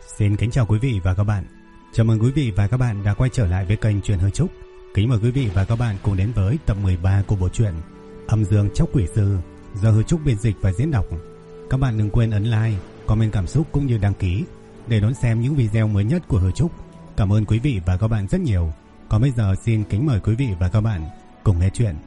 Xin kính chào quý vị và các bạn. Chào mừng quý vị và các bạn đã quay trở lại với kênh Truyện Hư Trúc. Kính mời quý vị và các bạn cùng đến với tập 13 của bộ truyện Âm Dương Chóc Quỷ Sư do Hư Trúc biên dịch và diễn đọc. Các bạn đừng quên ấn like, comment cảm xúc cũng như đăng ký để đón xem những video mới nhất của Hư Trúc. Cảm ơn quý vị và các bạn rất nhiều. Còn bây giờ xin kính mời quý vị và các bạn cùng nghe chuyện.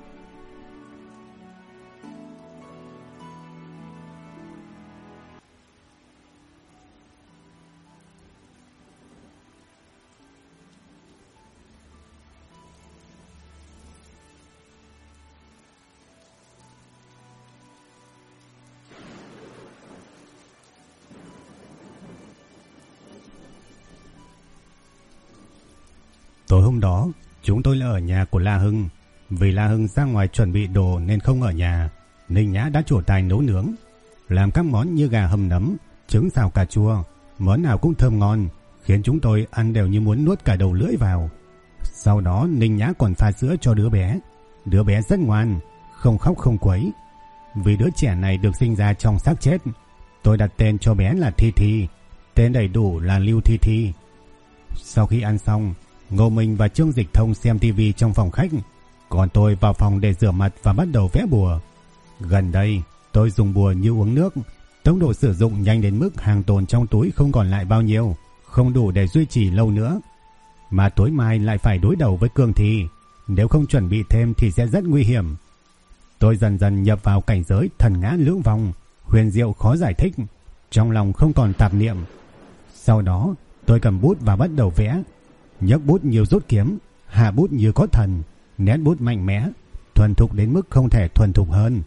Tối hôm đó, chúng tôi là ở nhà của La Hưng. Vì La Hưng ra ngoài chuẩn bị đồ nên không ở nhà. Ninh Nhã đã trổ tài nấu nướng, làm các món như gà hầm nấm, trứng xào cà chua, món nào cũng thơm ngon, khiến chúng tôi ăn đều như muốn nuốt cả đầu lưỡi vào. Sau đó Ninh Nhã còn pha sữa cho đứa bé. Đứa bé rất ngoan, không khóc không quấy. Vì đứa trẻ này được sinh ra trong xác chết, tôi đặt tên cho bé là Thi Thi, tên đầy đủ là Lưu Thi Thi. Sau khi ăn xong, Ngô Minh và Trương Dịch Thông xem tivi trong phòng khách, còn tôi vào phòng để rửa mặt và bắt đầu vẽ bùa. Gần đây, tôi dùng bùa như uống nước, tốc độ sử dụng nhanh đến mức hàng tồn trong túi không còn lại bao nhiêu, không đủ để duy trì lâu nữa. Mà tối mai lại phải đối đầu với cương thi, nếu không chuẩn bị thêm thì sẽ rất nguy hiểm. Tôi dần dần nhập vào cảnh giới thần ngã lưỡng vong, huyền diệu khó giải thích, trong lòng không còn tạp niệm. Sau đó, tôi cầm bút và bắt đầu vẽ. Nhấc bút như rút kiếm, hạ bút như có thần, nét bút mạnh mẽ, thuần thục đến mức không thể thuần thục hơn.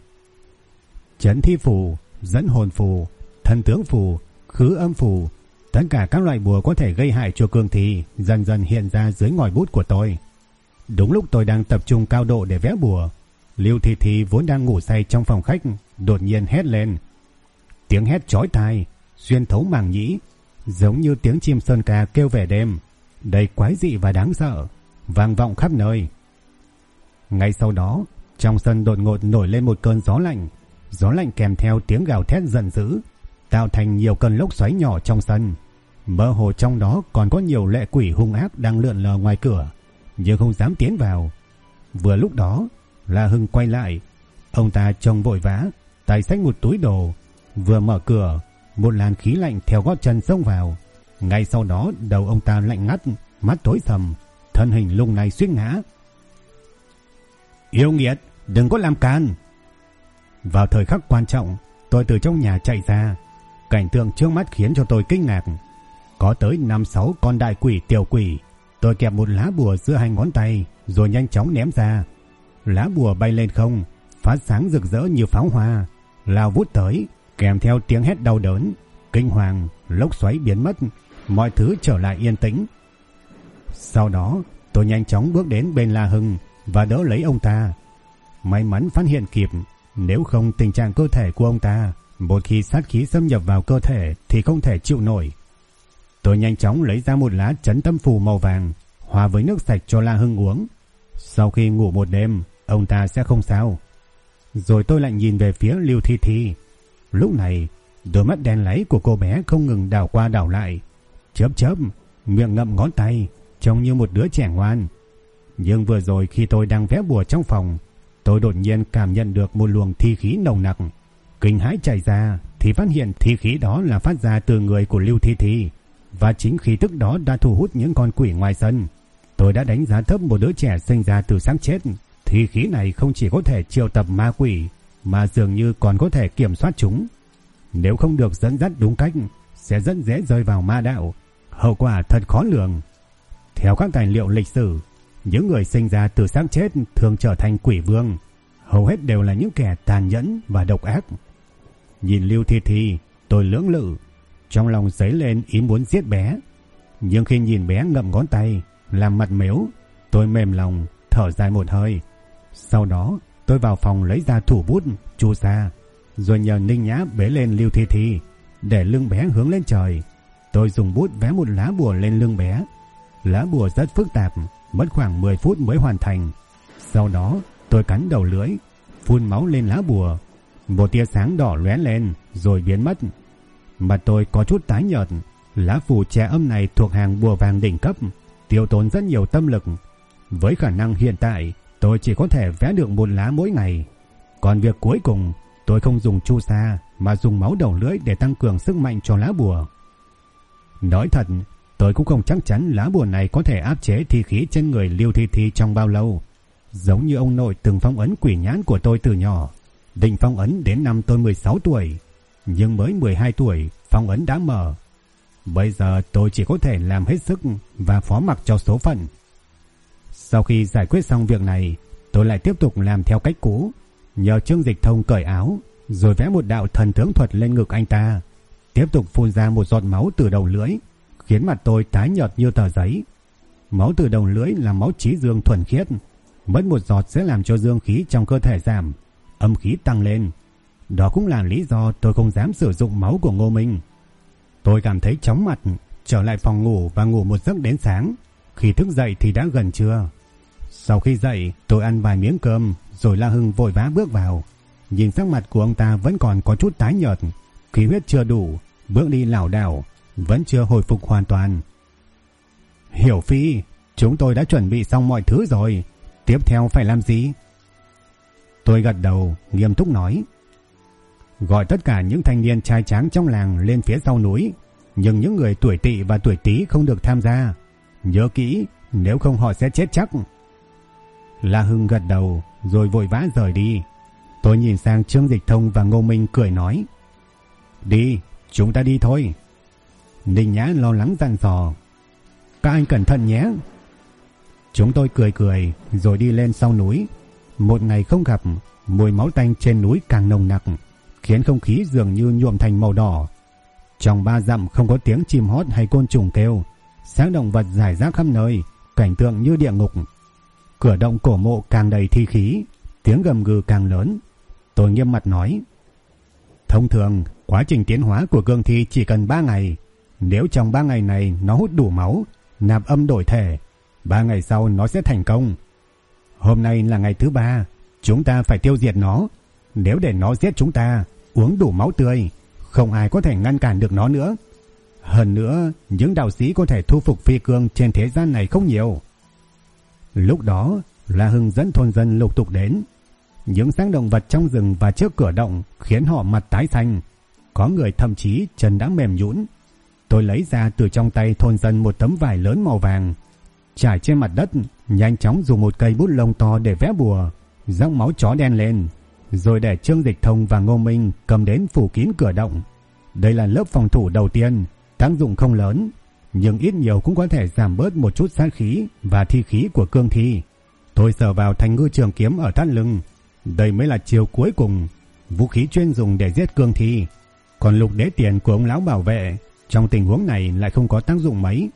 Chấn thi phù, dẫn hồn phù, thần tướng phù, khứ âm phù, tất cả các loại bùa có thể gây hại cho cương thi dần dần hiện ra dưới ngòi bút của tôi. Đúng lúc tôi đang tập trung cao độ để vẽ bùa, Lưu Thi Thi vốn đang ngủ say trong phòng khách đột nhiên hét lên. Tiếng hét chói tai, xuyên thấu màng nhĩ, giống như tiếng chim sơn ca kêu về đêm, đầy quái dị và đáng sợ, vang vọng khắp nơi. Ngay sau đó, trong sân đột ngột nổi lên một cơn gió lạnh kèm theo tiếng gào thét giận dữ, tạo thành nhiều cơn lốc xoáy nhỏ trong sân. Mơ hồ trong đó còn có nhiều lệ quỷ hung ác đang lượn lờ ngoài cửa, nhưng không dám tiến vào. Vừa lúc đó, La Hưng quay lại, ông ta trông vội vã, tay xách một túi đồ, vừa mở cửa, một làn khí lạnh theo gót chân xông vào. Ngay sau đó đầu ông ta lạnh ngắt, mắt tối sầm, thân hình lung lay suýt ngã. Yêu nghiệt, đừng có làm can! Vào thời khắc quan trọng, tôi từ trong nhà chạy ra. Cảnh tượng trước mắt khiến cho tôi kinh ngạc. Có tới 5-6 con đại quỷ tiểu quỷ. Tôi kẹp một lá bùa giữa hai ngón tay rồi nhanh chóng ném ra. Lá bùa bay lên không, phát sáng rực rỡ như pháo hoa, lao vút tới, kèm theo tiếng hét đau đớn, kinh hoàng, lốc xoáy biến mất, mọi thứ trở lại yên tĩnh. Sau đó, tôi nhanh chóng bước đến bên La Hưng và đỡ lấy ông ta. May mắn phát hiện kịp, nếu không tình trạng cơ thể của ông ta, một khi sát khí xâm nhập vào cơ thể thì không thể chịu nổi. Tôi nhanh chóng lấy ra một lá trấn tâm phù màu vàng, hòa với nước sạch cho La Hưng uống. Sau khi ngủ một đêm, ông ta sẽ không sao. Rồi tôi lại nhìn về phía Lưu Thi Thi. Lúc này, đôi mắt đen láy của cô bé không ngừng đảo qua đảo lại, chớp chớp, miệng ngậm ngón tay, trông như một đứa trẻ ngoan. Nhưng vừa rồi khi tôi đang vẽ bùa trong phòng, tôi đột nhiên cảm nhận được một luồng thi khí nồng nặc. Kinh hãi chạy ra thì phát hiện thi khí đó là phát ra từ người của Lưu Thi Thi, và chính khí tức đó đã thu hút những con quỷ ngoài sân. Tôi đã đánh giá thấp một đứa trẻ sinh ra từ xác chết. Thi khí này không chỉ có thể triệu tập ma quỷ, mà dường như còn có thể kiểm soát chúng. Nếu không được dẫn dắt đúng cách, sẽ rất dễ rơi vào ma đạo, hậu quả thật khó lường. Theo các tài liệu lịch sử, những người sinh ra từ xác chết thường trở thành quỷ vương, hầu hết đều là những kẻ tàn nhẫn và độc ác. Nhìn Lưu Thi Thi, tôi lưỡng lự, trong lòng dấy lên ý muốn giết bé. Nhưng khi nhìn bé ngậm ngón tay, làm mặt mếu, tôi mềm lòng, thở dài một hơi. Sau đó, tôi vào phòng lấy ra thủ bút, chu sa, rồi nhờ Ninh Nhã bế lên Lưu Thi Thi, để lưng bé hướng lên trời. Tôi dùng bút vẽ một lá bùa lên lưng bé. Lá bùa rất phức tạp, mất khoảng 10 phút mới hoàn thành. Sau đó, tôi cắn đầu lưỡi, phun máu lên lá bùa. Một tia sáng đỏ lóe lên rồi biến mất. Mặt tôi có chút tái nhợt, Lá phù che âm này thuộc hàng bùa vàng đỉnh cấp, tiêu tốn rất nhiều tâm lực. Với khả năng hiện tại, tôi chỉ có thể vẽ được một lá mỗi ngày. Còn việc cuối cùng, tôi không dùng chu sa mà dùng máu đầu lưỡi để tăng cường sức mạnh cho lá bùa. Nói thật, tôi cũng không chắc chắn lá bùa này có thể áp chế thi khí trên người Lưu Thi Thi trong bao lâu. Giống như ông nội từng phong ấn quỷ nhãn của tôi từ nhỏ, định phong ấn đến năm tôi 16 tuổi, nhưng mới 12 tuổi phong ấn đã mở. Bây giờ tôi chỉ có thể làm hết sức và phó mặc cho số phận. Sau khi giải quyết xong việc này, tôi lại tiếp tục làm theo cách cũ, nhờ Trương Dịch Thông cởi áo, rồi vẽ một đạo thần tướng thuật lên ngực anh ta, tiếp tục phun ra một giọt máu từ đầu lưỡi, khiến mặt tôi tái nhợt như tờ giấy. Máu từ đầu lưỡi là máu trí dương thuần khiết, mất một giọt sẽ làm cho dương khí trong cơ thể giảm, âm khí tăng lên. Đó cũng là lý do tôi không dám sử dụng máu của Ngô Minh. Tôi cảm thấy chóng mặt, trở lại phòng ngủ và ngủ một giấc đến sáng. Khi thức dậy thì đã gần trưa. Sau khi dậy, tôi ăn vài miếng cơm, rồi La Hưng vội vã bước vào. Nhìn sắc mặt của ông ta vẫn còn có chút tái nhợt, khí huyết chưa đủ, bước đi lảo đảo, vẫn chưa hồi phục hoàn toàn. Hiểu Phi, chúng tôi đã chuẩn bị xong mọi thứ rồi, tiếp theo phải làm gì? Tôi gật đầu, nghiêm túc nói. Gọi tất cả những thanh niên trai tráng trong làng lên phía sau núi, nhưng những người tuổi Tỵ và tuổi Tý không được tham gia. Nhớ kỹ, nếu không họ sẽ chết chắc. La Hưng gật đầu, rồi vội vã rời đi. Tôi nhìn sang Trương Dịch Thông và Ngô Minh cười nói. Đi, chúng ta đi thôi. Ninh Nhã lo lắng dặn dò. Các anh cẩn thận nhé. Chúng tôi cười cười, rồi đi lên sau núi. Một ngày không gặp, mùi máu tanh trên núi càng nồng nặc, khiến không khí dường như nhuộm thành màu đỏ. Trong 3 dặm không có tiếng chim hót hay côn trùng kêu, xác động vật rải rác khắp nơi, cảnh tượng như địa ngục. Cửa động cổ mộ càng đầy thi khí, tiếng gầm gừ càng lớn. Tôi nghiêm mặt nói. Thông thường, quá trình tiến hóa của cương thi chỉ cần 3 ngày. Nếu trong 3 ngày này nó hút đủ máu, nạp âm đổi thể, 3 ngày sau nó sẽ thành công. Hôm nay là ngày thứ 3, chúng ta phải tiêu diệt nó. Nếu để nó giết chúng ta, uống đủ máu tươi, không ai có thể ngăn cản được nó nữa. Hơn nữa, những đạo sĩ có thể thu phục phi cương trên thế gian này không nhiều. Lúc đó, La Hưng dẫn thôn dân lục tục đến. Những xác động vật trong rừng và trước cửa động khiến họ mặt tái xanh. Có người thậm chí chân đã mềm nhũn. Tôi lấy ra từ trong tay thôn dân một tấm vải lớn màu vàng, trải trên mặt đất, nhanh chóng dùng một cây bút lông to để vẽ bùa, rắc máu chó đen lên, rồi để Trương Dịch Thông và Ngô Minh cầm đến phủ kín cửa động. Đây là lớp phòng thủ đầu tiên, tác dụng không lớn, nhưng ít nhiều cũng có thể giảm bớt một chút sát khí và thi khí của cương thi. Tôi sờ vào thanh ngư trường kiếm ở thắt lưng. Đây mới là chiêu cuối cùng, vũ khí chuyên dùng để giết cương thi. Còn lục đế tiền của ông lão bảo vệ trong tình huống này lại không có tác dụng mấy.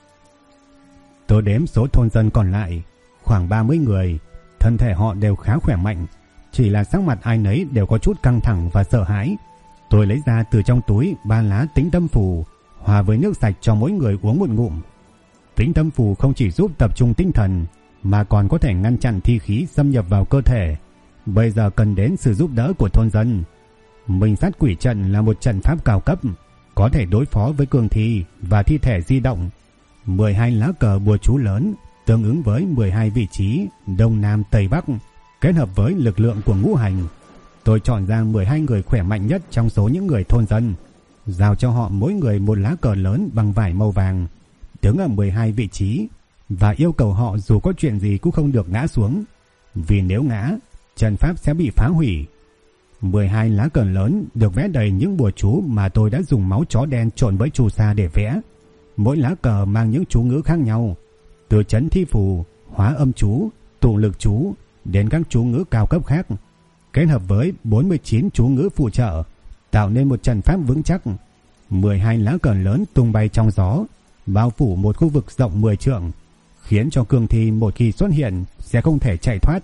Tôi đếm số thôn dân còn lại, khoảng 30 người, thân thể họ đều khá khỏe mạnh, chỉ là sắc mặt ai nấy đều có chút căng thẳng và sợ hãi. Tôi lấy ra từ trong túi 3 lá tĩnh tâm phù, hòa với nước sạch cho mỗi người uống một ngụm. Tĩnh tâm phù không chỉ giúp tập trung tinh thần, mà còn có thể ngăn chặn thi khí xâm nhập vào cơ thể. Bây giờ cần đến sự giúp đỡ của thôn dân. Minh sát quỷ trận là một trận pháp cao cấp, có thể đối phó với cương thi và thi thể di động. 12 lá cờ bùa chú lớn tương ứng với 12 vị trí Đông Nam Tây Bắc, kết hợp với lực lượng của ngũ hành. Tôi chọn ra 12 người khỏe mạnh nhất trong số những người thôn dân, giao cho họ mỗi người một lá cờ lớn bằng vải màu vàng, đứng ở 12 vị trí, và yêu cầu họ dù có chuyện gì cũng không được ngã xuống, vì nếu ngã, trận pháp sẽ bị phá hủy. 12 lá cờ lớn được vẽ đầy những bùa chú mà tôi đã dùng máu chó đen trộn với chu sa để vẽ. Mỗi lá cờ mang những chú ngữ khác nhau, từ trấn thi phù, hóa âm chú, tụ lực chú đến các chú ngữ cao cấp khác, kết hợp với 49 chú ngữ phụ trợ, tạo nên một trận pháp vững chắc. 12 lá cờ lớn tung bay trong gió, bao phủ một khu vực rộng 10 trượng, khiến cho cương thi một khi xuất hiện sẽ không thể chạy thoát.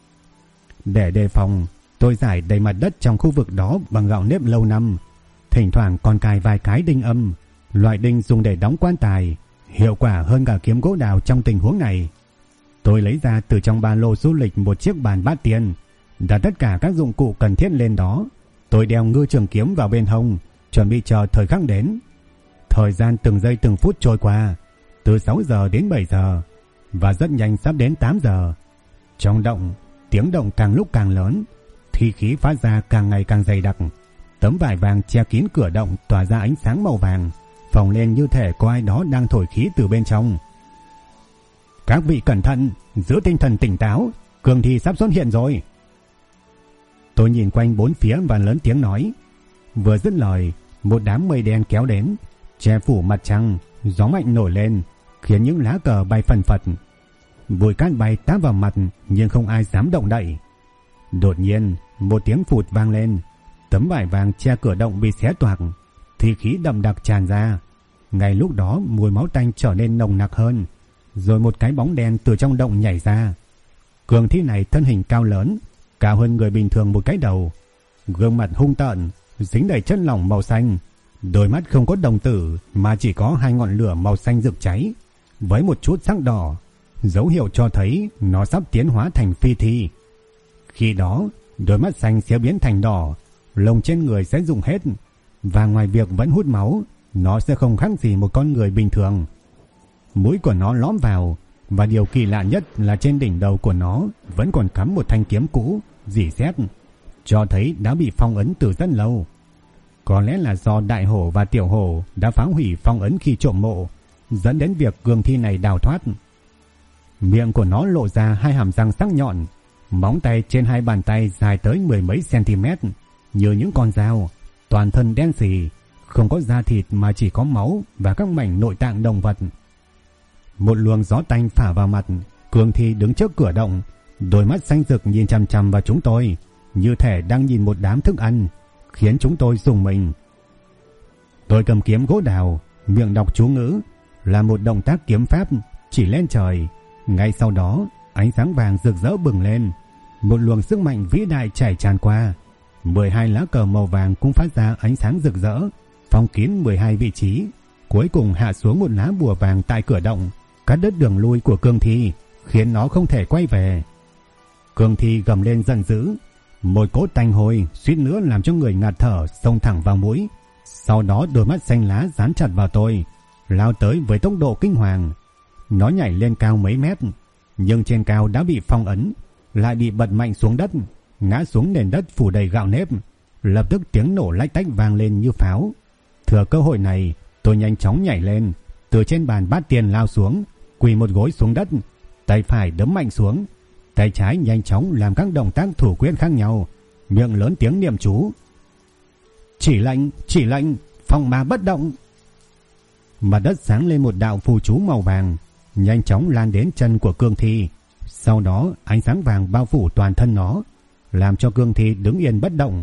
Để đề phòng, tôi rải đầy mặt đất trong khu vực đó bằng gạo nếp lâu năm, thỉnh thoảng còn cài vài cái đinh âm, loại đinh dùng để đóng quan tài, hiệu quả hơn cả kiếm gỗ đào trong tình huống này. Tôi lấy ra từ trong ba lô du lịch một chiếc bàn bát tiên, đặt tất cả các dụng cụ cần thiết lên đó. Tôi đeo ngư trường kiếm vào bên hông, chuẩn bị chờ thời khắc đến. Thời gian từng giây từng phút trôi qua, từ 6 giờ đến 7 giờ, và rất nhanh sắp đến 8 giờ. Trong động, tiếng động càng lúc càng lớn, thi khí phát ra càng ngày càng dày đặc. Tấm vải vàng che kín cửa động tỏa ra ánh sáng màu vàng, phồng lên như thể có ai đó đang thổi khí từ bên trong. Các vị cẩn thận, giữ tinh thần tỉnh táo, cường thi sắp xuất hiện rồi. Tôi nhìn quanh bốn phía và lớn tiếng nói. Vừa dứt lời, một đám mây đen kéo đến, che phủ mặt trăng, gió mạnh nổi lên, khiến những lá cờ bay phần phật. Bụi cát bay táp vào mặt nhưng không ai dám động đậy. Đột nhiên, một tiếng phụt vang lên, tấm vải vàng che cửa động bị xé toạc, thi khí đậm đặc tràn ra. Ngay lúc đó mùi máu tanh trở nên nồng nặc hơn, rồi một cái bóng đen từ trong động nhảy ra. Cường thi này thân hình cao lớn, cao hơn người bình thường một cái đầu, gương mặt hung tợn, dính đầy chất lỏng màu xanh, đôi mắt không có đồng tử mà chỉ có hai ngọn lửa màu xanh rực cháy với một chút sắc đỏ, dấu hiệu cho thấy nó sắp tiến hóa thành phi thi. Khi đó, đôi mắt xanh sẽ biến thành đỏ, lông trên người sẽ rụng hết, và ngoài việc vẫn hút máu, nó sẽ không khác gì một con người bình thường. Mũi của nó lõm vào, và điều kỳ lạ nhất là trên đỉnh đầu của nó vẫn còn cắm một thanh kiếm cũ, rỉ sét, cho thấy đã bị phong ấn từ rất lâu. Có lẽ là do đại hổ và tiểu hổ đã phá hủy phong ấn khi trộm mộ, dẫn đến việc cường thi này đào thoát. Miệng của nó lộ ra hai hàm răng sắc nhọn, móng tay trên hai bàn tay dài tới 10 mấy cm, như những con dao, toàn thân đen xì, không có da thịt mà chỉ có máu và các mảnh nội tạng động vật. Một luồng gió tanh phả vào mặt, cường thi đứng trước cửa động, đôi mắt xanh rực nhìn chằm chằm vào chúng tôi, như thể đang nhìn một đám thức ăn, khiến chúng tôi rùng mình. Tôi cầm kiếm gỗ đào, miệng đọc chú ngữ, là một động tác kiếm pháp chỉ lên trời. Ngay sau đó, ánh sáng vàng rực rỡ bừng lên, một luồng sức mạnh vĩ đại chảy tràn qua. 12 lá cờ màu vàng cũng phát ra ánh sáng rực rỡ, phong kín 12 vị trí, cuối cùng hạ xuống một lá bùa vàng tại cửa động, cắt đứt đường lui của cương thi, khiến nó không thể quay về. Cương thi gầm lên giận dữ, một cỗ tanh hôi suýt nữa làm cho người ngạt thở xông thẳng vào mũi. Sau đó đôi mắt xanh lá dán chặt vào tôi, lao tới với tốc độ kinh hoàng. Nó nhảy lên cao mấy mét, nhưng trên cao đã bị phong ấn, lại bị bật mạnh xuống đất, ngã xuống nền đất phủ đầy gạo nếp. Lập tức tiếng nổ lách tách vang lên như pháo. Thừa cơ hội này, tôi nhanh chóng nhảy lên, từ trên bàn bát tiền lao xuống, quỳ một gối xuống đất, tay phải đấm mạnh xuống, tay trái nhanh chóng làm các động tác thủ quyết khác nhau, miệng lớn tiếng niệm chú. Chỉ lệnh, phong ma bất động. Mặt đất sáng lên một đạo phù chú màu vàng, nhanh chóng lan đến chân của cương thi. Sau đó ánh sáng vàng bao phủ toàn thân nó, làm cho cương thi đứng yên bất động.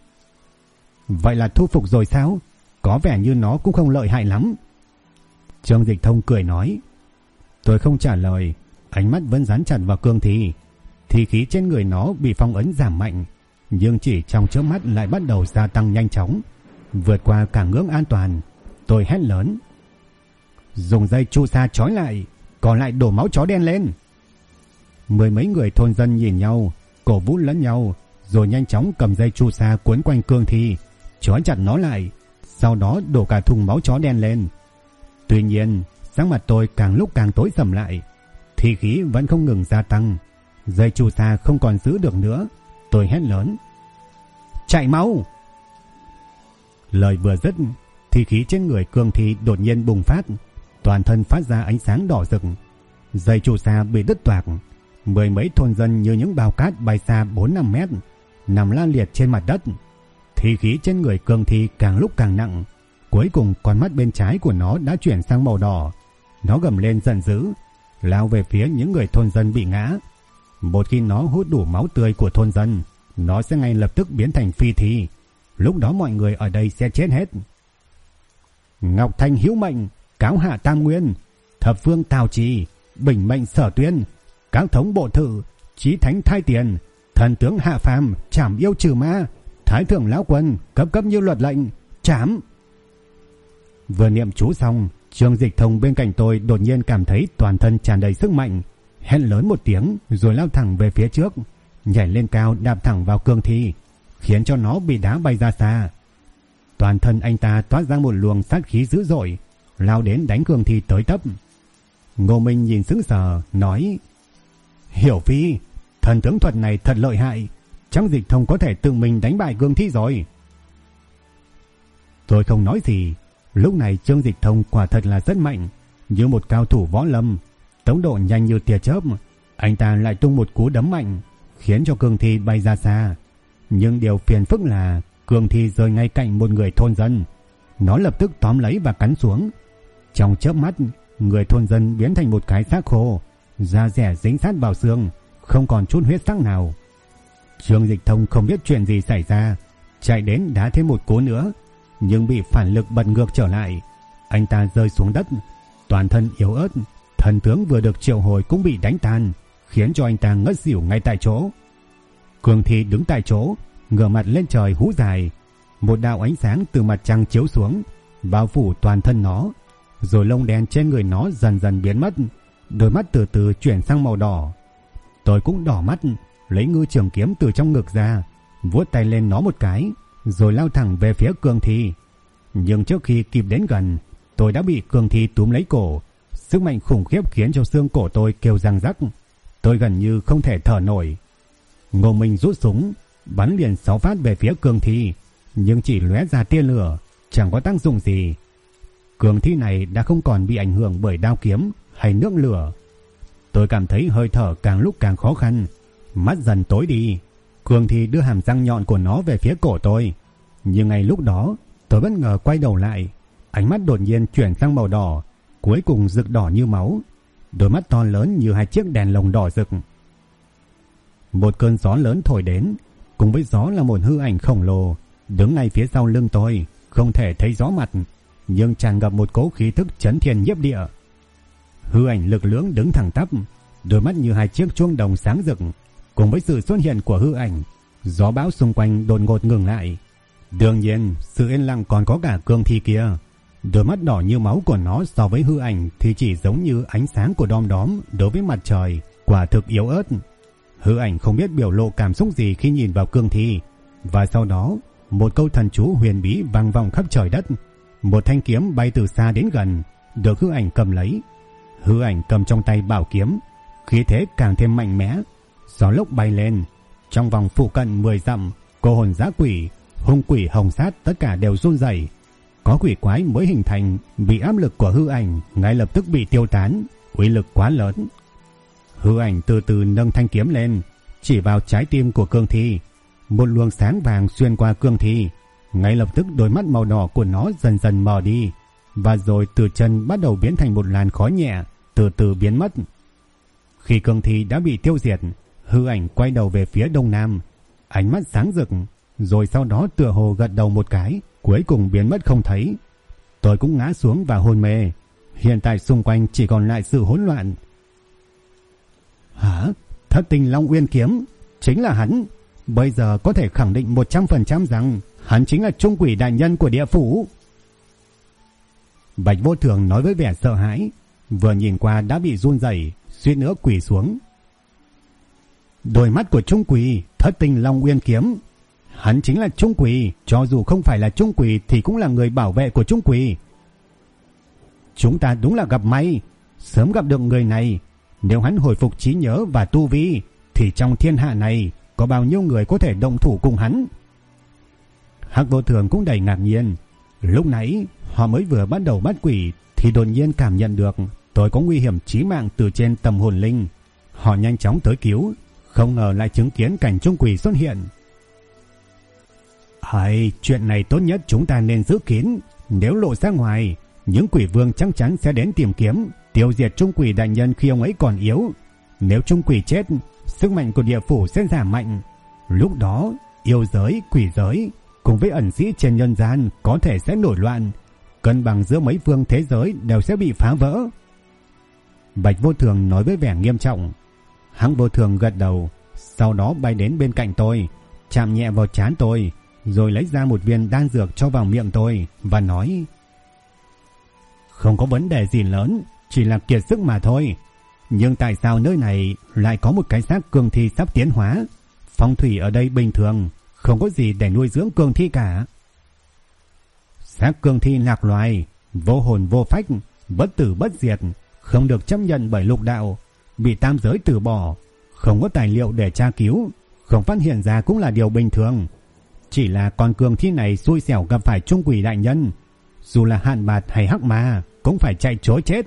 Vậy là thu phục rồi sao? Có vẻ như nó cũng không lợi hại lắm. Trương Dịch Thông cười nói. Tôi không trả lời, ánh mắt vẫn dán chặt vào cương thi. Thi khí trên người nó bị phong ấn giảm mạnh, nhưng chỉ trong chớp mắt lại bắt đầu gia tăng nhanh chóng, vượt qua cả ngưỡng an toàn. Tôi hét lớn. Dùng dây chu sa trói lại, còn lại đổ máu chó đen lên. 10 mấy người thôn dân nhìn nhau, cổ vũ lẫn nhau, rồi nhanh chóng cầm dây chu sa cuốn quanh cương thi, trói chặt nó lại, sau đó đổ cả thùng máu chó đen lên. Tuy nhiên, sắc mặt tôi càng lúc càng tối sầm lại, thi khí vẫn không ngừng gia tăng. Dây chu sa không còn giữ được nữa, tôi hét lớn. Chạy mau! Lời vừa dứt, thi khí trên người cương thi đột nhiên bùng phát, toàn thân phát ra ánh sáng đỏ rực. Dây chu sa bị đứt toạc, 10 mấy thôn dân như những bao cát bay xa 4-5 mét, nằm la liệt trên mặt đất. Thi khí trên người cương thi càng lúc càng nặng, cuối cùng con mắt bên trái của nó đã chuyển sang màu đỏ. Nó gầm lên giận dữ, lao về phía những người thôn dân bị ngã. Một khi nó hút đủ máu tươi của thôn dân, nó sẽ ngay lập tức biến thành phi thi. Lúc đó mọi người ở đây sẽ chết hết. Ngọc Thanh hữu mệnh, cáo hạ tam nguyên, thập phương tào trì, bình mệnh sở tuyên, các thống bộ thự, chí thánh thai tiền, thần tướng hạ phàm, trảm yêu trừ ma, thái thượng lão quân, cấp như luật lệnh, trảm. Vừa niệm chú xong, Trương Dịch Thông bên cạnh tôi đột nhiên cảm thấy toàn thân tràn đầy sức mạnh, hét lớn một tiếng rồi lao thẳng về phía trước, nhảy lên cao đạp thẳng vào cương thi, khiến cho nó bị đá bay ra xa. Toàn Toàn thân anh ta toát ra một luồng sát khí dữ dội, lao đến đánh cương thi tới tấp. Ngô Minh nhìn sững sờ, nói: Hiểu Phi, thần tướng thuật này thật lợi hại, chắc Dịch Thông có thể tự mình đánh bại cương thi rồi. Tôi không nói gì. Lúc này Trương Dịch Thông quả thật là rất mạnh, như một cao thủ võ lâm, tốc độ nhanh như tia chớp. Anh ta lại tung một cú đấm mạnh, khiến cho cương thi bay ra xa. Nhưng điều phiền phức là cương thi rơi ngay cạnh một người thôn dân. Nó lập tức tóm lấy và cắn xuống. Trong chớp mắt, người thôn dân biến thành một cái xác khô, da dẻ dính sát vào xương, không còn chút huyết sắc nào. Trương Dịch Thông không biết chuyện gì xảy ra, chạy đến đá thêm một cú nữa, nhưng bị phản lực bật ngược trở lại. Anh ta rơi xuống đất, toàn thân yếu ớt, thần tướng vừa được triệu hồi cũng bị đánh tan, khiến cho anh ta ngất xỉu ngay tại chỗ. Cương thi đứng tại chỗ, ngửa mặt lên trời hú dài. Một đạo ánh sáng từ mặt trăng chiếu xuống, bao phủ toàn thân nó, rồi lông đen trên người nó dần dần biến mất, đôi mắt từ từ chuyển sang màu đỏ. Tôi cũng đỏ mắt, lấy ngư trường kiếm từ trong ngực ra, vuốt tay lên nó một cái, rồi lao thẳng về phía cương thi. Nhưng trước khi kịp đến gần, tôi đã bị cương thi túm lấy cổ. Sức mạnh khủng khiếp khiến cho xương cổ tôi kêu răng rắc. Tôi gần như không thể thở nổi. Ngô Minh rút súng, bắn liền 6 phát về phía cương thi, nhưng chỉ lóe ra tia lửa, chẳng có tác dụng gì. Cương thi này đã không còn bị ảnh hưởng bởi đao kiếm hay nước lửa. Tôi cảm thấy hơi thở càng lúc càng khó khăn, mắt dần tối đi. Cương thi đưa hàm răng nhọn của nó về phía cổ tôi. Nhưng ngay lúc đó, tôi bất ngờ quay đầu lại, ánh mắt đột nhiên chuyển sang màu đỏ, cuối cùng rực đỏ như máu, đôi mắt to lớn như hai chiếc đèn lồng đỏ rực. Một cơn gió lớn thổi đến, cùng với gió là một hư ảnh khổng lồ đứng ngay phía sau lưng tôi, không thể thấy rõ mặt, nhưng tràn ngập một cỗ khí thức chấn thiên nhiếp địa. Hư ảnh lực lưỡng đứng thẳng tắp, đôi mắt như hai chiếc chuông đồng sáng rực. Cùng với sự xuất hiện của hư ảnh, gió bão xung quanh đột ngột ngừng lại. Đương nhiên, sự yên lặng còn có cả cương thi kia. Đôi mắt đỏ như máu của nó so với hư ảnh thì chỉ giống như ánh sáng của đom đóm đối với mặt trời, quả thực yếu ớt. Hư ảnh không biết biểu lộ cảm xúc gì khi nhìn vào cương thi, và sau đó một câu thần chú huyền bí vang vọng khắp trời đất. Một thanh kiếm bay từ xa đến gần, được hư ảnh cầm lấy. Hư ảnh cầm trong tay bảo kiếm, khí thế càng thêm mạnh mẽ. Gió lốc bay lên, trong vòng phụ cận 10 dặm, cô hồn dã quỷ, hung quỷ hồng sát tất cả đều run rẩy. Có quỷ quái mới hình thành bị áp lực của hư ảnh ngay lập tức bị tiêu tán, uy lực quá lớn. Hư ảnh từ từ nâng thanh kiếm lên, chỉ vào trái tim của cương thi. Một luồng sáng vàng xuyên qua cương thi, ngay lập tức đôi mắt màu đỏ của nó dần dần mờ đi, và rồi từ chân bắt đầu biến thành một làn khói nhẹ, từ từ biến mất. Khi cương thi đã bị tiêu diệt, hư ảnh quay đầu về phía đông nam, ánh mắt sáng rực, rồi sau đó tựa hồ gật đầu một cái, cuối cùng biến mất không thấy. Tôi cũng ngã xuống và hôn mê. Hiện tại xung quanh chỉ còn lại sự hỗn loạn. Hả? Thất Tinh Long Uyên kiếm chính là hắn. Bây giờ có thể khẳng định 100% rằng hắn chính là trung quỷ đại nhân của địa phủ. Bạch Vô Thường nói với vẻ sợ hãi, vừa nhìn qua đã bị run rẩy, suýt nữa quỳ xuống. Đôi mắt của trung quỷ, Thất Tinh Long Uyên kiếm, hắn chính là trung quỷ, cho dù không phải là trung quỷ thì cũng là người bảo vệ của trung quỷ. Chúng ta đúng là gặp may, sớm gặp được người này. Nếu hắn hồi phục trí nhớ và tu vi thì trong thiên hạ này có bao nhiêu người có thể động thủ cùng hắn. Hắc Vô Thường cũng đầy ngạc nhiên. Lúc nãy họ mới vừa bắt đầu bắt quỷ thì đột nhiên cảm nhận được tôi có nguy hiểm chí mạng từ trên tầm hồn linh. Họ nhanh chóng tới cứu, không ngờ lại chứng kiến cảnh trung quỷ xuất hiện. Chuyện này tốt nhất chúng ta nên giữ kín. Nếu lộ ra ngoài, những quỷ vương chắc chắn sẽ đến tìm kiếm, tiêu diệt trung quỷ đại nhân khi ông ấy còn yếu. Nếu trung quỷ chết, sức mạnh của địa phủ sẽ giảm mạnh. Lúc đó, yêu giới, quỷ giới cùng với ẩn sĩ trên nhân gian có thể sẽ nổi loạn. Cân bằng giữa mấy phương thế giới đều sẽ bị phá vỡ. Bạch Vô Thường nói với vẻ nghiêm trọng. Hắc Vô Thường gật đầu, sau đó bay đến bên cạnh tôi, chạm nhẹ vào trán tôi, rồi lấy ra một viên đan dược cho vào miệng tôi và nói: không có vấn đề gì lớn, chỉ là kiệt sức mà thôi. Nhưng tại sao nơi này lại có một cái xác cương thi sắp tiến hóa? Phong thủy ở đây bình thường, không có gì để nuôi dưỡng cương thi cả. Xác cương thi lạc loài, vô hồn vô phách, bất tử bất diệt, không được chấp nhận bởi lục đạo, bị tam giới từ bỏ, không có tài liệu để tra cứu, không phát hiện ra cũng là điều bình thường. Chỉ là con cương thi này xui xẻo gặp phải trung quỷ đại nhân, dù là hạn bạt hay hắc ma cũng phải chạy trối chết.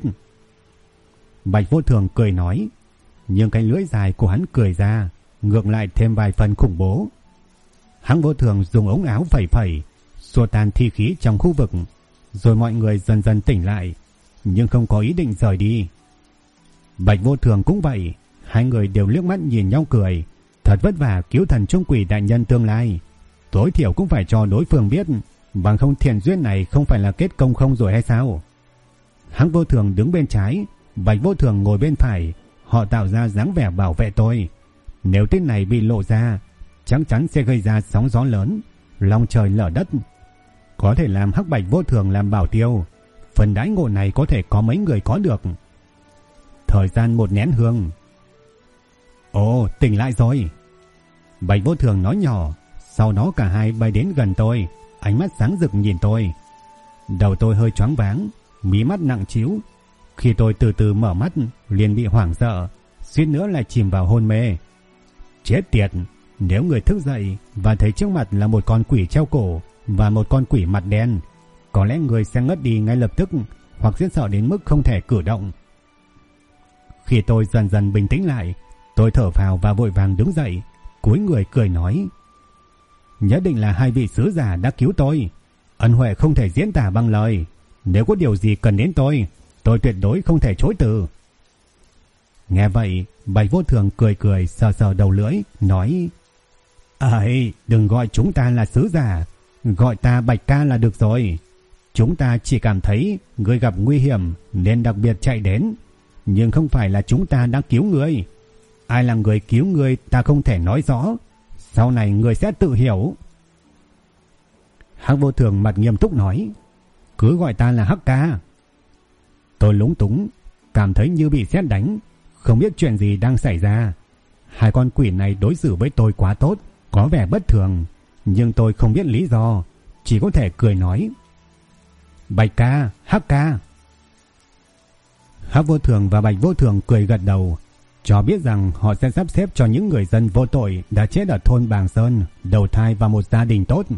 Bạch Vô Thường cười nói, nhưng cái lưỡi dài của hắn cười ra ngược lại thêm vài phần khủng bố. Hắn Vô Thường dùng ống áo phẩy phẩy, xua tan thi khí trong khu vực, rồi mọi người dần dần tỉnh lại, nhưng không có ý định rời đi. Bạch Vô Thường cũng vậy, hai người đều liếc mắt nhìn nhau cười, thật vất vả cứu thần trung quỷ đại nhân tương lai, tối thiểu cũng phải cho đối phương biết, bằng không thiện duyên này không phải là kết công không rồi hay sao? Hắn Vô Thường đứng bên trái, Bạch Vô Thường ngồi bên phải, họ tạo ra dáng vẻ bảo vệ tôi. Nếu tin này bị lộ ra, chắc chắn sẽ gây ra sóng gió lớn, long trời lở đất. Có thể làm hắc Bạch Vô Thường làm bảo tiêu, phần đãi ngộ này có thể có mấy người có được. Thời gian một nén hương. Ồ, tỉnh lại rồi. Bạch Vô Thường nói nhỏ, sau đó cả hai bay đến gần tôi, ánh mắt sáng rực nhìn tôi. Đầu tôi hơi choáng váng, mí mắt nặng trĩu. Khi tôi từ từ mở mắt, liền bị hoảng sợ, suýt nữa lại chìm vào hôn mê. Chết tiệt, nếu người thức dậy và thấy trước mặt là một con quỷ treo cổ và một con quỷ mặt đen, có lẽ người sẽ ngất đi ngay lập tức, hoặc sẽ sợ đến mức không thể cử động. Khi tôi dần dần bình tĩnh lại, tôi thở phào và vội vàng đứng dậy, cúi người cười nói, nhất định là hai vị sứ giả đã cứu tôi, ân huệ không thể diễn tả bằng lời. Nếu có điều gì cần đến tôi tuyệt đối không thể chối từ. Nghe vậy, Bạch Vô Thường cười cười sờ sờ đầu lưỡi, nói, ấy, đừng gọi chúng ta là sứ giả, gọi ta Bạch ca là được rồi. Chúng ta chỉ cảm thấy ngươi gặp nguy hiểm nên đặc biệt chạy đến, nhưng không phải là chúng ta đã cứu ngươi. Ai là người cứu ngươi ta không thể nói rõ, sau này ngươi sẽ tự hiểu. Hắc Vô Thường mặt nghiêm túc nói, cứ gọi ta là Hắc ca. Tôi lúng túng, cảm thấy như bị sét đánh, không biết chuyện gì đang xảy ra. Hai con quỷ này đối xử với tôi quá tốt, có vẻ bất thường, nhưng tôi không biết lý do, chỉ có thể cười nói, Bạch ca, Hắc ca. Hắc Vô Thường và Bạch Vô Thường cười gật đầu, cho biết rằng họ sẽ sắp xếp cho những người dân vô tội đã chết ở thôn Bàng Sơn đầu thai vào một gia đình tốt.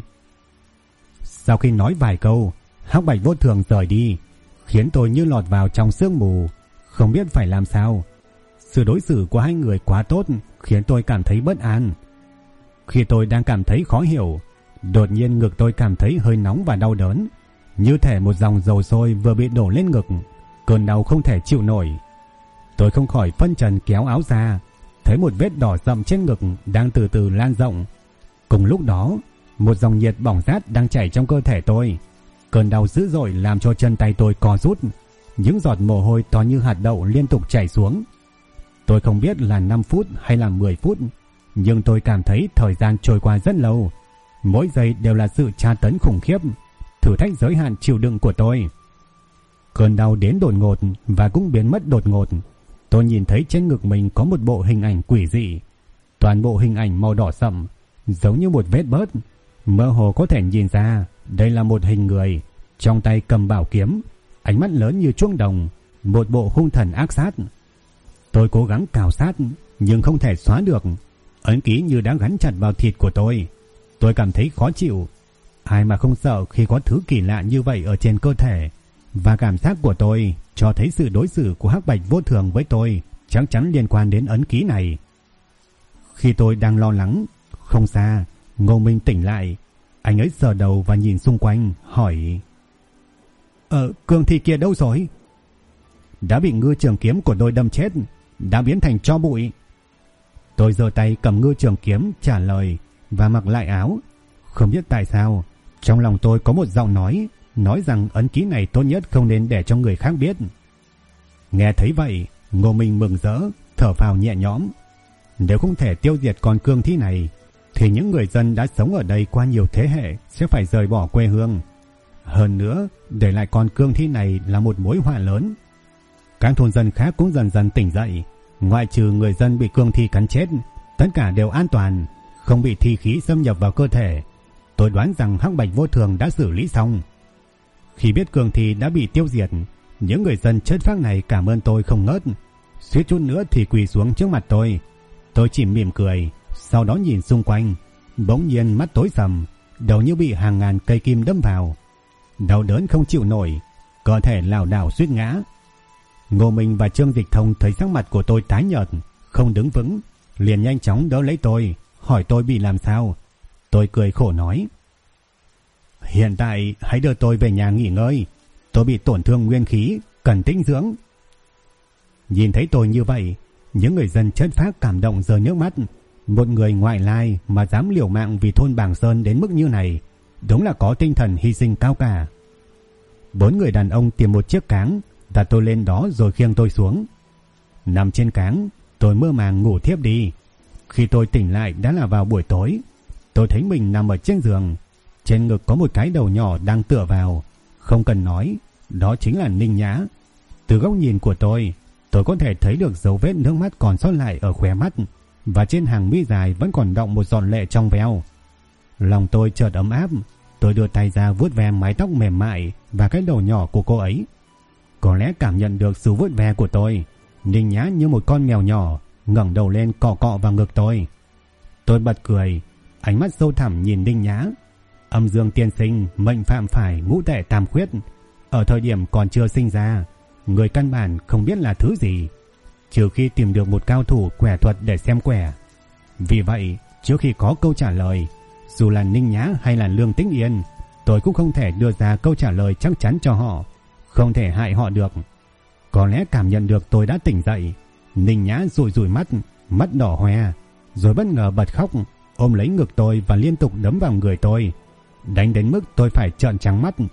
Sau khi nói vài câu, Hắc Bạch Vô Thường rời đi, khiến tôi như lọt vào trong sương mù, không biết phải làm sao. Sự đối xử của hai người quá tốt khiến tôi cảm thấy bất an. Khi tôi đang cảm thấy khó hiểu, đột nhiên ngực tôi cảm thấy hơi nóng và đau đớn, như thể một dòng dầu sôi vừa bị đổ lên ngực, cơn đau không thể chịu nổi. Tôi không khỏi phân trần kéo áo ra, thấy một vết đỏ sậm trên ngực đang từ từ lan rộng. Cùng lúc đó, một dòng nhiệt bỏng rát đang chảy trong cơ thể tôi. Cơn đau dữ dội làm cho chân tay tôi co rút, những giọt mồ hôi to như hạt đậu liên tục chảy xuống. Tôi không biết là 5 phút hay là 10 phút, nhưng tôi cảm thấy thời gian trôi qua rất lâu. Mỗi giây đều là sự tra tấn khủng khiếp, thử thách giới hạn chịu đựng của tôi. Cơn đau đến đột ngột và cũng biến mất đột ngột. Tôi nhìn thấy trên ngực mình có một bộ hình ảnh quỷ dị, toàn bộ hình ảnh màu đỏ sậm, giống như một vết bớt. Mơ hồ có thể nhìn ra đây là một hình người, trong tay cầm bảo kiếm, ánh mắt lớn như chuông đồng, một bộ hung thần ác sát. Tôi cố gắng cào sát nhưng không thể xóa được, ấn ký như đã gắn chặt vào thịt của tôi. Tôi cảm thấy khó chịu. Ai mà không sợ khi có thứ kỳ lạ như vậy ở trên cơ thể. Và cảm giác của tôi cho thấy sự đối xử của Hắc Bạch Vô Thường với tôi chắc chắn liên quan đến ấn ký này. Khi tôi đang lo lắng, không xa, Ngô Minh tỉnh lại. Anh ấy sờ đầu và nhìn xung quanh, hỏi, cương thi kia đâu rồi? Đã bị ngư trường kiếm của tôi đâm chết, đã biến thành tro bụi. Tôi giơ tay cầm ngư trường kiếm trả lời và mặc lại áo. Không biết tại sao, trong lòng tôi có một giọng nói rằng ấn ký này tốt nhất không nên để cho người khác biết. Nghe thấy vậy, Ngô Minh mừng rỡ, thở phào nhẹ nhõm. Nếu không thể tiêu diệt con cương thi này, thì những người dân đã sống ở đây qua nhiều thế hệ sẽ phải rời bỏ quê hương. Hơn nữa, để lại con cương thi này là một mối họa lớn. Các thôn dân khác cũng dần dần tỉnh dậy, ngoại trừ người dân bị cương thi cắn chết, tất cả đều an toàn, không bị thi khí xâm nhập vào cơ thể. Tôi đoán rằng Hắc Bạch Vô Thường đã xử lý xong. Khi biết Cường Thi đã bị tiêu diệt, những người dân chất phác này cảm ơn tôi không ngớt, suýt chút nữa thì quỳ xuống trước mặt tôi. Tôi chỉ mỉm cười, sau đó nhìn xung quanh, bỗng nhiên mắt tối sầm, đầu như bị hàng ngàn cây kim đâm vào. Đau đớn không chịu nổi, cơ thể lảo đảo suýt ngã. Ngô Minh và Trương Dịch Thông thấy sắc mặt của tôi tái nhợt, không đứng vững, liền nhanh chóng đỡ lấy tôi, hỏi tôi bị làm sao. Tôi cười khổ nói: "Hiện tại hãy đưa tôi về nhà nghỉ ngơi, tôi bị tổn thương nguyên khí, cần tĩnh dưỡng." Nhìn thấy tôi như vậy, những người dân chất phác cảm động rơi nước mắt. Một người ngoại lai mà dám liều mạng vì thôn Bàng Sơn đến mức như này, đúng là có tinh thần hy sinh cao cả. 4 người đàn ông tìm một chiếc cáng, đặt tôi lên đó rồi khiêng tôi xuống. Nằm trên cáng, tôi mơ màng ngủ thiếp đi. Khi tôi tỉnh lại đã là vào buổi tối. Tôi thấy mình nằm ở trên giường, trên ngực có một cái đầu nhỏ đang tựa vào. Không cần nói, đó chính là Ninh Nhã. Từ góc nhìn của tôi có thể thấy được dấu vết nước mắt còn sót lại ở khóe mắt, và trên hàng mi dài vẫn còn đọng một giọt lệ trong veo. Lòng tôi chợt ấm áp. Tôi đưa tay ra vuốt ve mái tóc mềm mại và cái đầu nhỏ của cô ấy. Có lẽ cảm nhận được sự vuốt ve của tôi, Ninh Nhã như một con mèo nhỏ ngẩng đầu lên cọ cọ vào ngực tôi. Tôi bật cười, ánh mắt sâu thẳm nhìn Ninh Nhã. Âm dương tiên sinh, mệnh phạm phải ngũ tệ tam khuyết. Ở thời điểm còn chưa sinh ra, người căn bản không biết là thứ gì, trừ khi tìm được một cao thủ quẻ thuật để xem quẻ. Vì vậy, trước khi có câu trả lời, dù là Ninh Nhã hay là Lương Tĩnh Yên, tôi cũng không thể đưa ra câu trả lời chắc chắn cho họ, không thể hại họ được. Có lẽ cảm nhận được tôi đã tỉnh dậy, Ninh Nhã dụi dụi mắt, mắt đỏ hoe, rồi bất ngờ bật khóc, ôm lấy ngực tôi và liên tục đấm vào người tôi, đánh đến mức tôi phải trợn trắng mắt.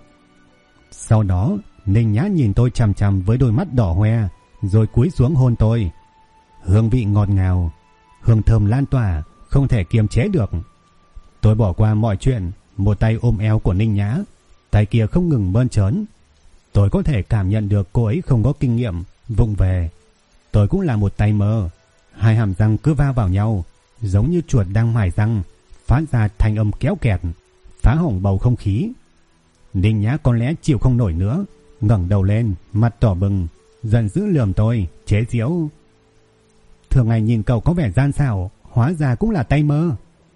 Sau đó, Ninh Nhã nhìn tôi chằm chằm với đôi mắt đỏ hoe, rồi cúi xuống hôn tôi. Hương vị ngọt ngào, hương thơm lan tỏa, không thể kiềm chế được. Tôi bỏ qua mọi chuyện, một tay ôm eo của Ninh Nhã, tay kia không ngừng bơn trớn. Tôi có thể cảm nhận được cô ấy không có kinh nghiệm, vụng về. Tôi cũng là một tay mơ. Hai hàm răng cứ va vào nhau, giống như chuột đang mài răng, phát ra thanh âm kéo kẹt, phá hỏng bầu không khí. Ninh Nhã có lẽ chịu không nổi nữa, ngẩng đầu lên, mặt đỏ bừng, giận dữ lườm tôi, chế giễu: "Thường ngày nhìn cậu có vẻ gian xảo, hóa ra cũng là tay mơ."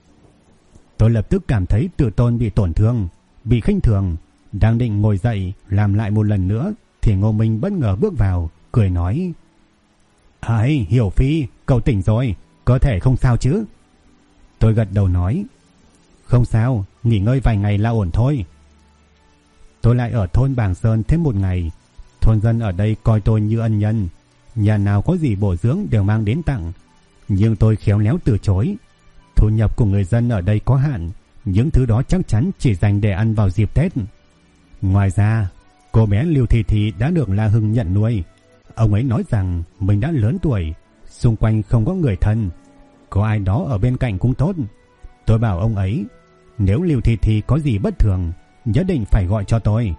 Tôi lập tức cảm thấy tự tôn bị tổn thương, bị khinh thường. Đang định ngồi dậy làm lại một lần nữa thì Ngô Minh bất ngờ bước vào, cười nói: "Ai, Hiểu Phi, cậu tỉnh rồi, cơ thể không sao chứ?" Tôi gật đầu nói: "Không sao, nghỉ ngơi vài ngày là ổn thôi." Tôi lại ở thôn Bàng Sơn thêm một ngày. Thôn dân ở đây coi tôi như ân nhân, nhà nào có gì bổ dưỡng đều mang đến tặng, nhưng tôi khéo léo từ chối. Thu nhập của người dân ở đây có hạn, những thứ đó chắc chắn chỉ dành để ăn vào dịp Tết. Ngoài ra, cô bé Lưu Thị Thị đã được La Hưng nhận nuôi. Ông ấy nói rằng mình đã lớn tuổi, xung quanh không có người thân, có ai đó ở bên cạnh cũng tốt. Tôi bảo ông ấy, nếu Lưu Thị Thị có gì bất thường, nhất định phải gọi cho tôi.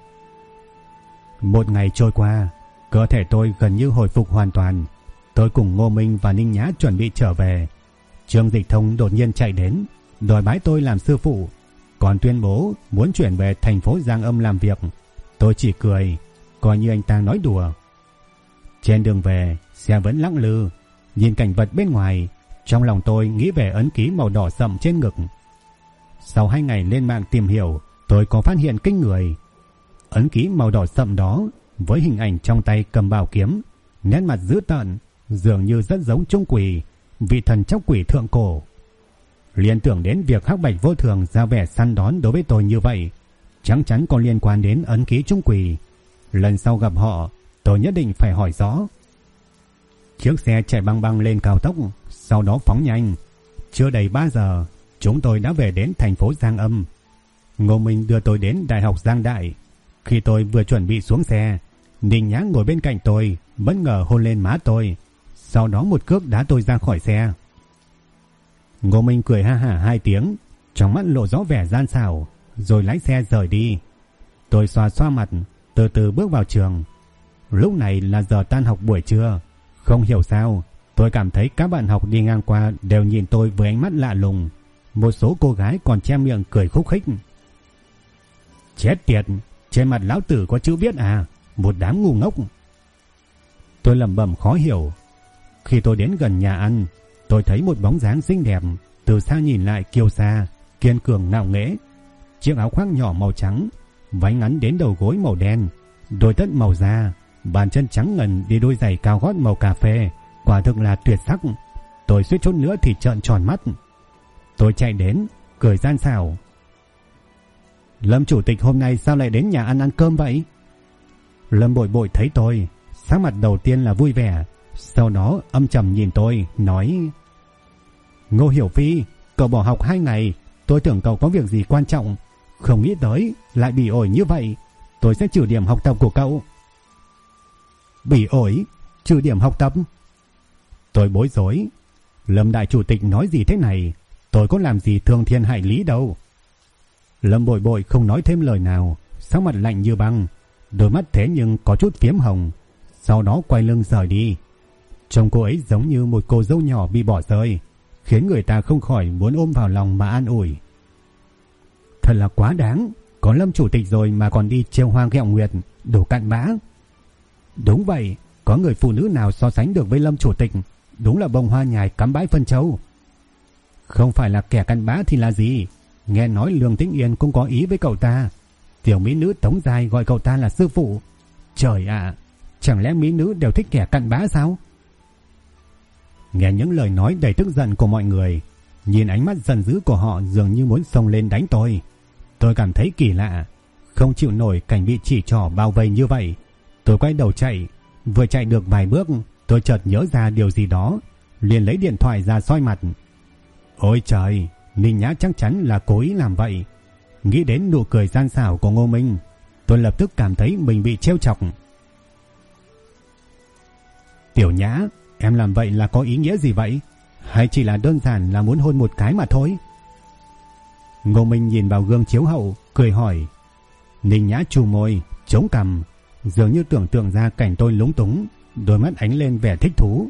Một ngày trôi qua, cơ thể tôi gần như hồi phục hoàn toàn. Tôi cùng Ngô Minh và Ninh Nhã chuẩn bị trở về. Trương Dịch Thông đột nhiên chạy đến, đòi bái tôi làm sư phụ, còn tuyên bố muốn chuyển về thành phố Giang Âm làm việc. Tôi chỉ cười, coi như anh ta nói đùa. Trên đường về, xe vẫn lắc lư. Nhìn cảnh vật bên ngoài, trong lòng tôi nghĩ về ấn ký màu đỏ sậm trên ngực. Sau 2 ngày lên mạng tìm hiểu, tôi có phát hiện kinh người. Ấn ký màu đỏ sậm đó với hình ảnh trong tay cầm bảo kiếm, nét mặt dữ tợn, dường như rất giống Trung Quỷ, vị thần chóc quỷ thượng cổ. Liên tưởng đến việc Hắc Bạch Vô Thường ra vẻ săn đón đối với tôi như vậy, chắc chắn có liên quan đến ấn ký Trung Quỷ. Lần sau gặp họ, tôi nhất định phải hỏi rõ. Chiếc xe chạy băng băng lên cao tốc, sau đó phóng nhanh. Chưa đầy 3 giờ, chúng tôi đã về đến thành phố Giang Âm. Ngô Minh đưa tôi đến Đại học Giang Đại. Khi tôi vừa chuẩn bị xuống xe, Ninh Nhã ngồi bên cạnh tôi, bất ngờ hôn lên má tôi, sau đó một cước đá tôi ra khỏi xe. Ngô Minh cười ha hả 2 tiếng, trong mắt lộ rõ vẻ gian xảo, rồi lái xe rời đi. Tôi xoa xoa mặt, từ từ bước vào trường. Lúc này là giờ tan học buổi trưa. Không hiểu sao, tôi cảm thấy các bạn học đi ngang qua đều nhìn tôi với ánh mắt lạ lùng. Một số cô gái còn che miệng cười khúc khích. Chết tiệt, Trên mặt lão tử có chữ viết à? Một đám ngu ngốc. Tôi lẩm bẩm khó hiểu. Khi tôi đến gần nhà ăn, tôi thấy một bóng dáng xinh đẹp, từ xa nhìn lại kiêu sa, kiên cường ngạo nghễ. Chiếc áo khoác nhỏ màu trắng, váy ngắn đến đầu gối màu đen, đôi tất màu da, bàn chân trắng ngần đi đôi giày cao gót màu cà phê, quả thực là tuyệt sắc. Tôi suýt chút nữa thì trợn tròn mắt. Tôi chạy đến, cười gian xảo. Lâm chủ tịch hôm nay sao lại đến nhà ăn cơm vậy? Lâm Bội Bội thấy tôi, sắc mặt đầu tiên là vui vẻ, sau đó âm trầm nhìn tôi, nói: Ngô Hiểu Phi, cậu bỏ học 2 ngày, tôi tưởng cậu có việc gì quan trọng, không nghĩ tới lại bị ổi như vậy, tôi sẽ trừ điểm học tập của cậu. Bị ổi? Trừ điểm học tập? Tôi bối rối. Lâm đại chủ tịch nói gì thế này? Tôi có làm gì thương thiên hại lý đâu. Lâm Bội Bội không nói thêm lời nào, sắc mặt lạnh như băng, đôi mắt thế nhưng có chút phiếm hồng, sau đó quay lưng rời đi. Trông cô ấy giống như một cô dâu nhỏ bị bỏ rơi, khiến người ta không khỏi muốn ôm vào lòng mà an ủi. Thật là quá đáng, có Lâm chủ tịch rồi mà còn đi trêu hoa ghẹo nguyệt, đồ cặn bã. Đúng vậy, có người phụ nữ nào so sánh được với Lâm chủ tịch, đúng là bông hoa nhài cắm bãi phân châu. Không phải là kẻ cặn bã thì là gì? Nghe nói Lương Tĩnh Yên cũng có ý với cậu ta. Tiểu mỹ nữ Tống Giai gọi cậu ta là sư phụ. Trời ạ, chẳng lẽ mỹ nữ đều thích kẻ cặn bã sao? Nghe những lời nói đầy tức giận của mọi người, nhìn ánh mắt giận dữ của họ dường như muốn xông lên đánh tôi. Tôi cảm thấy kỳ lạ, không chịu nổi cảnh bị chỉ trỏ bao vây như vậy. Tôi quay đầu chạy, vừa chạy được vài bước, tôi chợt nhớ ra điều gì đó, liền lấy điện thoại ra soi mặt. Ôi trời, Ninh Nhã chắc chắn là cố ý làm vậy. Nghĩ đến nụ cười gian xảo của Ngô Minh, tôi lập tức cảm thấy mình bị trêu chọc. Tiểu Nhã, em làm vậy là có ý nghĩa gì vậy? Hay chỉ là đơn giản là muốn hôn một cái mà thôi? Ngô Minh nhìn vào gương chiếu hậu, cười hỏi. Ninh Nhã trù môi, chống cằm, dường như tưởng tượng ra cảnh tôi lúng túng, đôi mắt ánh lên vẻ thích thú.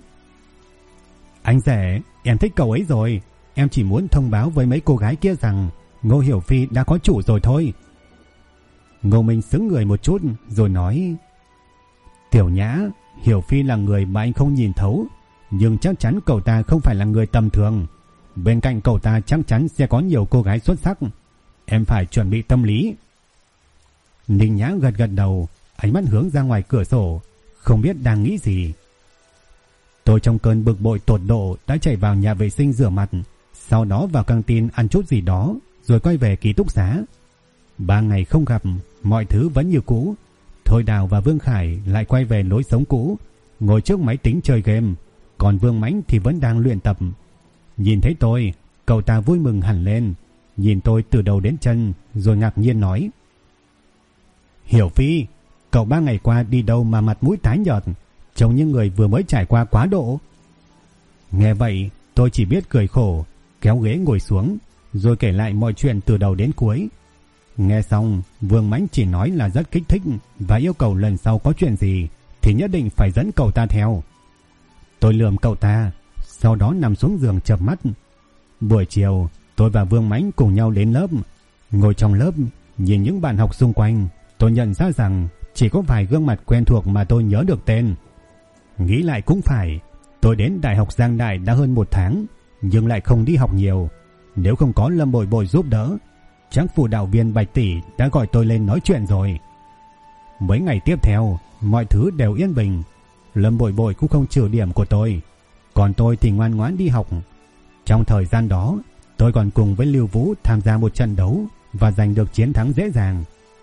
Anh rể, em thích cậu ấy rồi. Em chỉ muốn thông báo với mấy cô gái kia rằng Ngô Hiểu Phi đã có chủ rồi thôi. Ngô Minh sững người một chút rồi nói. Tiểu Nhã, Hiểu Phi là người mà anh không nhìn thấu, nhưng chắc chắn cậu ta không phải là người tầm thường. Bên cạnh cậu ta chắc chắn sẽ có nhiều cô gái xuất sắc. Em phải chuẩn bị tâm lý. Ninh Nhã gật gật đầu, ánh mắt hướng ra ngoài cửa sổ, không biết đang nghĩ gì. Tôi trong cơn bực bội tột độ đã chạy vào nhà vệ sinh rửa mặt, sau đó vào căng tin ăn chút gì đó, rồi quay về ký túc xá. 3 ngày không gặp, mọi thứ vẫn như cũ. Thôi Đào và Vương Khải lại quay về lối sống cũ, ngồi trước máy tính chơi game, còn Vương Mãnh thì vẫn đang luyện tập. Nhìn thấy tôi, cậu ta vui mừng hẳn lên, nhìn tôi từ đầu đến chân, rồi ngạc nhiên nói. Hiểu Phi, cậu 3 ngày qua đi đâu mà mặt mũi tái nhợt, trông như người vừa mới trải qua quá độ. Nghe vậy, tôi chỉ biết cười khổ, kéo ghế ngồi xuống, rồi kể lại mọi chuyện từ đầu đến cuối. Nghe xong, Vương Mãnh chỉ nói là rất kích thích và yêu cầu lần sau có chuyện gì thì nhất định phải dẫn cậu ta theo. Tôi lườm cậu ta, sau đó nằm xuống giường chợp mắt. Buổi chiều, tôi và Vương Mãnh cùng nhau đến lớp. Ngồi trong lớp, nhìn những bạn học xung quanh, tôi nhận ra rằng chỉ có vài gương mặt quen thuộc mà tôi nhớ được tên. Nghĩ lại cũng phải, tôi đến Đại học Giang Đại đã hơn 1 tháng, nhưng lại không đi học nhiều. Nếu không có Lâm Bội Bội giúp đỡ, chắc phụ đạo viên Bạch Tỷ đã gọi tôi lên nói chuyện rồi. Mấy ngày tiếp theo, mọi thứ đều yên bình. Lâm Bội Bội cũng không trừ điểm của tôi, còn tôi thì ngoan ngoãn đi học. Trong thời gian đó, tôi còn cùng với Lưu Vũ tham gia một trận đấu và giành được chiến thắng dễ dàng.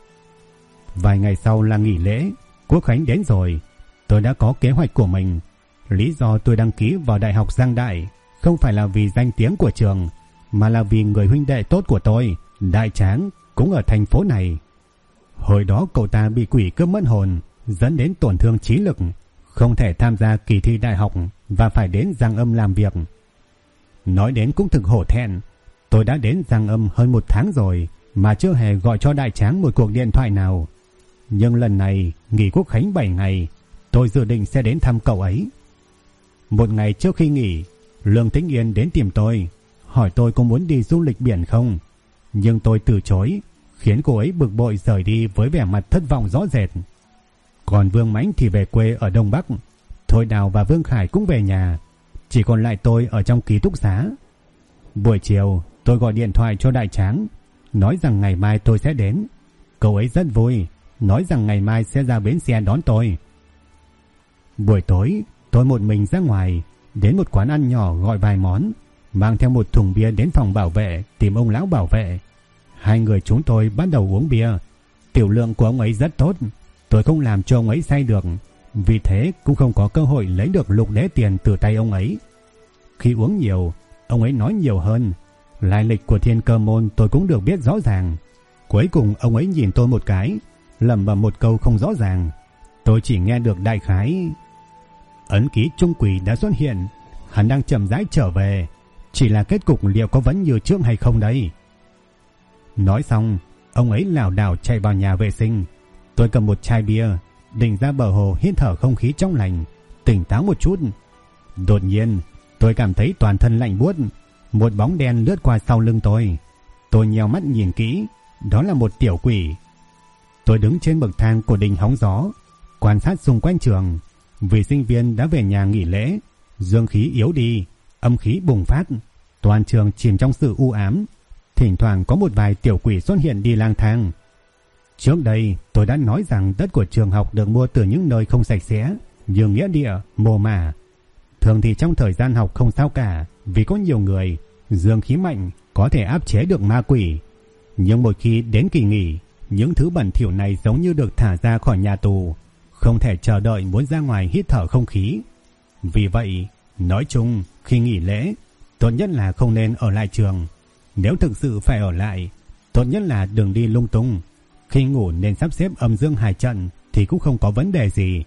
Vài ngày sau là nghỉ lễ, Quốc khánh đến rồi. Tôi đã có kế hoạch của mình. Lý do tôi đăng ký vào Đại học Giang Đại không phải là vì danh tiếng của trường, mà là vì người huynh đệ tốt của tôi, Đại Tráng, cũng ở thành phố này. Hồi đó cậu ta bị quỷ cướp mất hồn, dẫn đến tổn thương trí lực, không thể tham gia kỳ thi đại học và phải đến Giang Âm làm việc. Nói đến cũng thực hổ thẹn, tôi đã đến Giang Âm hơn 1 tháng rồi mà chưa hề gọi cho Đại Tráng một cuộc điện thoại nào. Nhưng lần này nghỉ Quốc khánh 7 ngày, tôi dự định sẽ đến thăm cậu ấy. Một ngày trước khi nghỉ, Lương Tĩnh Yên đến tìm tôi, hỏi tôi có muốn đi du lịch biển không. Nhưng tôi từ chối, khiến cô ấy bực bội rời đi với vẻ mặt thất vọng rõ rệt. Còn Vương Mãnh thì về quê ở Đông Bắc, Thôi Đào và Vương Khải cũng về nhà, chỉ còn lại tôi ở trong ký túc xá. Buổi chiều tôi gọi điện thoại cho Đại Tráng, nói rằng ngày mai tôi sẽ đến. Cậu ấy rất vui, nói rằng ngày mai sẽ ra bến xe đón tôi. Buổi tối tôi một mình ra ngoài, đến một quán ăn nhỏ gọi vài món, mang theo một thùng bia đến phòng bảo vệ tìm ông lão bảo vệ. Hai người chúng tôi bắt đầu uống bia. Tiểu lượng của ông ấy rất tốt, tôi không làm cho ông ấy say được, vì thế cũng không có cơ hội lấy được lục đế tiền từ tay ông ấy. Khi uống nhiều, ông ấy nói nhiều hơn. Lai lịch của Thiên Cơ Môn tôi cũng được biết rõ ràng. Cuối cùng ông ấy nhìn tôi một cái, lẩm bẩm một câu không rõ ràng. Tôi chỉ nghe được đại khái: ấn ký trung quỷ đã xuất hiện, hắn đang chậm rãi trở về, chỉ là kết cục liệu có vẫn như trước hay không đây. Nói xong, ông ấy lảo đảo chạy vào nhà vệ sinh. Tôi cầm một chai bia, định ra bờ hồ hít thở không khí trong lành, tỉnh táo một chút. Đột nhiên, tôi cảm thấy toàn thân lạnh buốt, một bóng đen lướt qua sau lưng tôi. Tôi nheo mắt nhìn kỹ, đó là một tiểu quỷ. Tôi đứng trên bậc thang của đình hóng gió, quan sát xung quanh trường. Vì sinh viên đã về nhà nghỉ lễ, dương khí yếu đi, âm khí bùng phát, toàn trường chìm trong sự u ám. Thỉnh thoảng có một vài tiểu quỷ xuất hiện đi lang thang. Trước đây tôi đã nói rằng đất của trường học được mua từ những nơi không sạch sẽ, như nghĩa địa, mồ mả. Thường thì trong thời gian học không sao cả, vì có nhiều người, dương khí mạnh, có thể áp chế được ma quỷ. Nhưng một khi đến kỳ nghỉ, những thứ bẩn thỉu này giống như được thả ra khỏi nhà tù, không thể chờ đợi muốn ra ngoài hít thở không khí. Vì vậy, nói chung, khi nghỉ lễ, tốt nhất là không nên ở lại trường. Nếu thực sự phải ở lại, tốt nhất là đừng đi lung tung. Khi ngủ nên sắp xếp âm dương hài trận thì cũng không có vấn đề gì.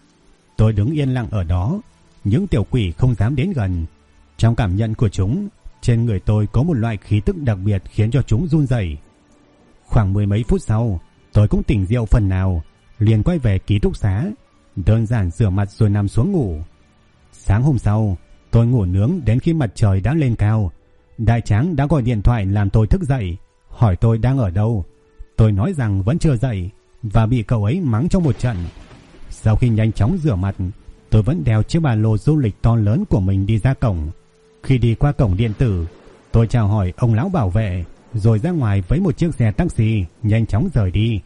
Tôi đứng yên lặng ở đó, những tiểu quỷ không dám đến gần. Trong cảm nhận của chúng, trên người tôi có một loại khí tức đặc biệt khiến cho chúng run rẩy. Khoảng mười mấy phút sau, tôi cũng tỉnh rượu phần nào, liền quay về ký túc xá, đơn giản rửa mặt rồi nằm xuống ngủ. Sáng hôm sau, tôi ngủ nướng đến khi mặt trời đã lên cao. Đại Tráng đã gọi điện thoại làm tôi thức dậy, hỏi tôi đang ở đâu. Tôi nói rằng vẫn chưa dậy và bị cậu ấy mắng trong một trận. Sau khi nhanh chóng rửa mặt, tôi vẫn đeo chiếc ba lô du lịch to lớn của mình đi ra cổng. Khi đi qua cổng điện tử, tôi chào hỏi ông lão bảo vệ, rồi ra ngoài với một chiếc xe taxi nhanh chóng rời đi.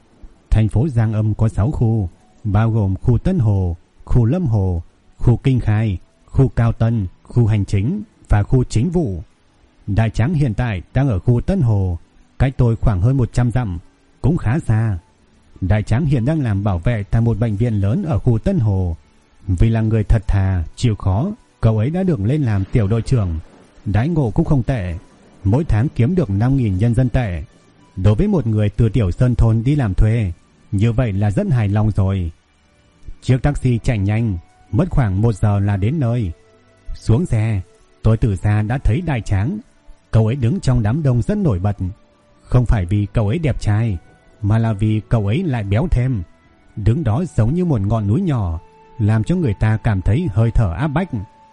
Thành phố Giang Âm có 6 khu, bao gồm khu Tân Hồ, khu Lâm Hồ, khu Kinh Khai, khu Cao Tân, khu Hành Chính và khu Chính vụ. Đại Tráng hiện tại đang ở khu Tân Hồ, cách tôi khoảng hơn 100 dặm, cũng khá xa. Đại Tráng hiện đang làm bảo vệ tại một bệnh viện lớn ở khu Tân Hồ. Vì là người thật thà, chịu khó, cậu ấy đã được lên làm tiểu đội trưởng. Đãi ngộ cũng không tệ, mỗi tháng kiếm được 5.000 nhân dân tệ. Đối với một người từ tiểu sơn thôn đi làm thuê, như vậy là rất hài lòng rồi. Chiếc taxi chạy nhanh, mất khoảng 1 giờ là đến nơi. Xuống xe, tôi từ xa đã thấy Đại Tráng. Cậu ấy đứng trong đám đông rất nổi bật. Không phải vì cậu ấy đẹp trai, mà là vì cậu ấy lại béo thêm. Đứng đó giống như một ngọn núi nhỏ, làm cho người ta cảm thấy hơi thở áp bách.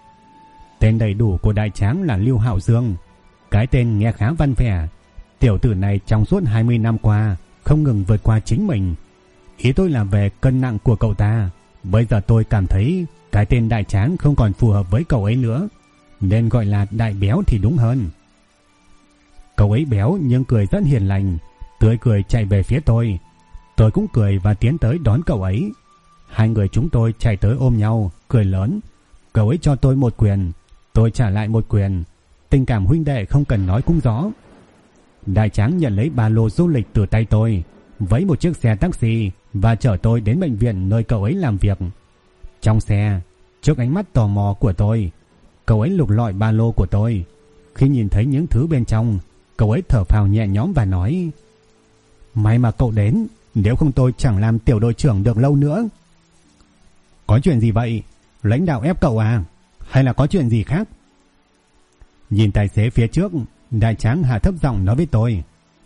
Tên đầy đủ của Đại Tráng là Lưu Hạo Dương. Cái tên nghe khá văn vẻ. Tiểu tử này trong suốt 20 năm qua không ngừng vượt qua chính mình. Ý tôi là về cân nặng của cậu ta. Bây giờ tôi cảm thấy cái tên Đại Tráng không còn phù hợp với cậu ấy nữa, nên gọi là Đại Béo thì đúng hơn. Cậu ấy béo nhưng cười rất hiền lành, tươi cười chạy về phía tôi. Tôi cũng cười và tiến tới đón cậu ấy. Hai người chúng tôi chạy tới ôm nhau, cười lớn. Cậu ấy cho tôi một quyền, tôi trả lại một quyền. Tình cảm huynh đệ không cần nói cũng rõ. Đại Tráng nhận lấy ba lô du lịch từ tay tôi, vẫy một chiếc xe taxi và chở tôi đến bệnh viện nơi cậu ấy làm việc. Trong xe, trước ánh mắt tò mò của tôi, cậu ấy lục lọi ba lô của tôi. Khi nhìn thấy những thứ bên trong, cậu ấy thở phào nhẹ nhõm và nói: "May mà cậu đến, nếu không tôi chẳng làm tiểu đội trưởng được lâu nữa." "Có chuyện gì vậy? Lãnh đạo ép cậu à? Hay là có chuyện gì khác?" Nhìn tài xế phía trước, Đại Tráng hạ thấp giọng nói với tôi: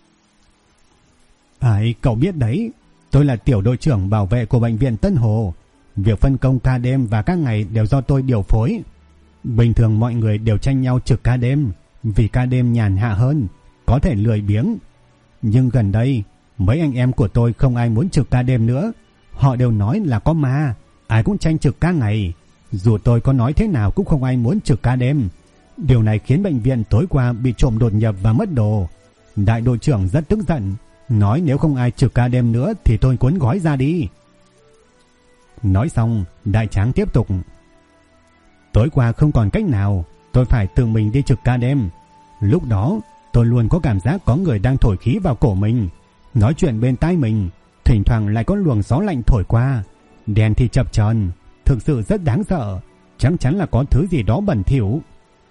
"Cậu biết đấy, tôi là tiểu đội trưởng bảo vệ của bệnh viện Tân Hồ. Việc phân công ca đêm và các ngày đều do tôi điều phối. Bình thường mọi người đều tranh nhau trực ca đêm, vì ca đêm nhàn hạ hơn, có thể lười biếng. Nhưng gần đây mấy anh em của tôi không ai muốn trực ca đêm nữa. Họ đều nói là có ma, ai cũng tranh trực ca ngày. Dù tôi có nói thế nào cũng không ai muốn trực ca đêm. Điều này khiến bệnh viện tối qua bị trộm đột nhập và mất đồ. Đại đội trưởng rất tức giận, nói nếu không ai trực ca đêm nữa thì tôi cuốn gói ra đi. Nói xong, Đại Tráng tiếp tục. Tối qua không còn cách nào, tôi phải tự mình đi trực ca đêm. Lúc đó tôi luôn có cảm giác có người đang thổi khí vào cổ mình, nói chuyện bên tai mình, thỉnh thoảng lại có luồng gió lạnh thổi qua, đèn thì chập chờn, thực sự rất đáng sợ, chắc chắn là có thứ gì đó bẩn thỉu.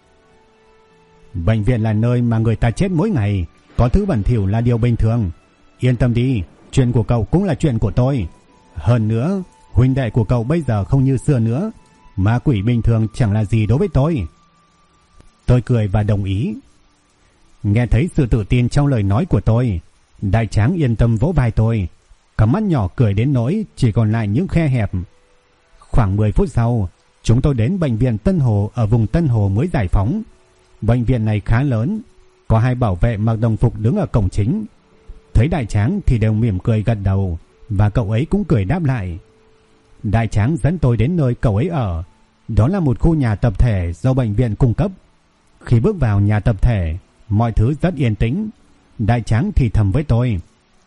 Bệnh viện là nơi mà người ta chết mỗi ngày, có thứ bẩn thỉu là điều bình thường. Yên tâm đi, chuyện của cậu cũng là chuyện của tôi. Hơn nữa, huynh đệ của cậu bây giờ không như xưa nữa, ma quỷ bình thường chẳng là gì đối với tôi. Tôi cười và đồng ý. Nghe thấy sự tự tin trong lời nói của tôi, Đại Tráng yên tâm vỗ vai tôi, cặp mắt nhỏ cười đến nỗi chỉ còn lại những khe hẹp. Khoảng 10 phút sau, chúng tôi đến bệnh viện Tân Hồ ở vùng Tân Hồ mới giải phóng. Bệnh viện này khá lớn, có 2 bảo vệ mặc đồng phục đứng ở cổng chính. Thấy Đại Tráng thì đều mỉm cười gật đầu, và cậu ấy cũng cười đáp lại. Đại Tráng dẫn tôi đến nơi cậu ấy ở. Đó là một khu nhà tập thể do bệnh viện cung cấp. Khi bước vào nhà tập thể, mọi thứ rất yên tĩnh. Đại Tráng thì thầm với tôi.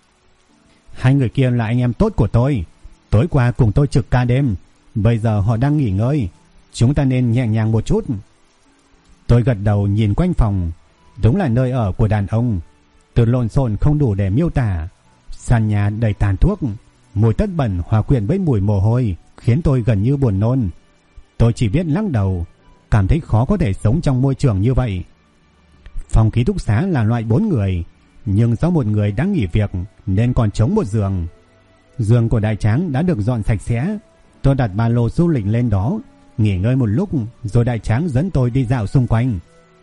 Hai người kia là anh em tốt của tôi, tối qua cùng tôi trực ca đêm, bây giờ họ đang nghỉ ngơi, chúng ta nên nhẹ nhàng một chút. Tôi gật đầu nhìn quanh phòng. Đúng là nơi ở của đàn ông. Từ lộn xộn không đủ để miêu tả. Sàn nhà đầy tàn thuốc, mùi tất bẩn hòa quyện với mùi mồ hôi khiến tôi gần như buồn nôn. Tôi chỉ biết lắc đầu, cảm thấy khó có thể sống trong môi trường như vậy. Phòng ký túc xá là loại 4 người, nhưng do một người đã nghỉ việc nên còn trống một giường. Giường của Đại Tráng đã được dọn sạch sẽ. Tôi đặt ba lô du lịch lên đó, nghỉ ngơi một lúc rồi Đại Tráng dẫn tôi đi dạo xung quanh.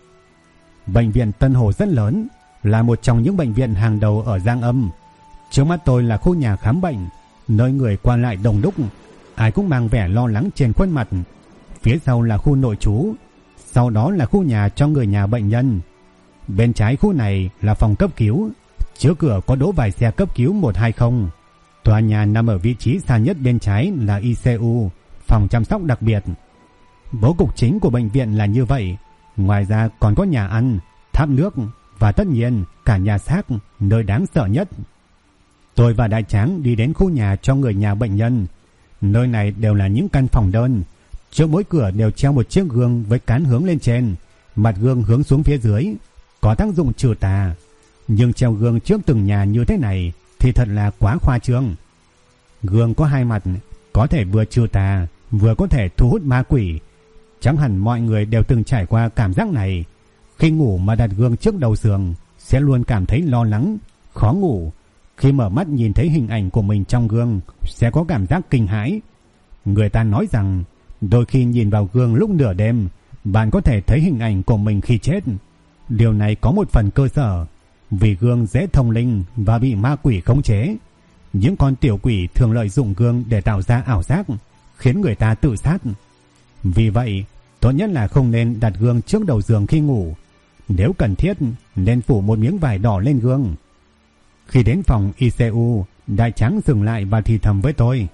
Bệnh viện Tân Hồ rất lớn, là một trong những bệnh viện hàng đầu ở Giang Âm. Trước mắt tôi là khu nhà khám bệnh, nơi người qua lại đông đúc, ai cũng mang vẻ lo lắng trên khuôn mặt. Phía sau là khu nội trú, sau đó là khu nhà cho người nhà bệnh nhân. Bên trái khu này là phòng cấp cứu, trước cửa có đỗ vài xe cấp cứu 120. Tòa nhà nằm ở vị trí xa nhất bên trái là ICU, phòng chăm sóc đặc biệt. Bố cục chính của bệnh viện là như vậy. Ngoài ra còn có nhà ăn, tháp nước và tất nhiên cả nhà xác, nơi đáng sợ nhất. Tôi và Đại Tráng đi đến khu nhà cho người nhà bệnh nhân. Nơi này đều là những căn phòng đơn. Trước mỗi cửa đều treo một chiếc gương với cán hướng lên trên, mặt gương hướng xuống phía dưới, có tác dụng trừ tà. Nhưng treo gương trước từng nhà như thế này thì thật là quá khoa trương. Gương có 2 mặt, có thể vừa trừ tà, vừa có thể thu hút ma quỷ. Chắc hẳn mọi người đều từng trải qua cảm giác này. Khi ngủ mà đặt gương trước đầu giường sẽ luôn cảm thấy lo lắng, khó ngủ. Khi mở mắt nhìn thấy hình ảnh của mình trong gương sẽ có cảm giác kinh hãi. Người ta nói rằng đôi khi nhìn vào gương lúc nửa đêm, bạn có thể thấy hình ảnh của mình khi chết. Điều này có một phần cơ sở, vì gương dễ thông linh và bị ma quỷ khống chế. Những con tiểu quỷ thường lợi dụng gương để tạo ra ảo giác, khiến người ta tự sát. Vì vậy, tốt nhất là không nên đặt gương trước đầu giường khi ngủ. Nếu cần thiết, nên phủ một miếng vải đỏ lên gương. Khi đến phòng ICU, Đại Tráng dừng lại và thì thầm với tôi.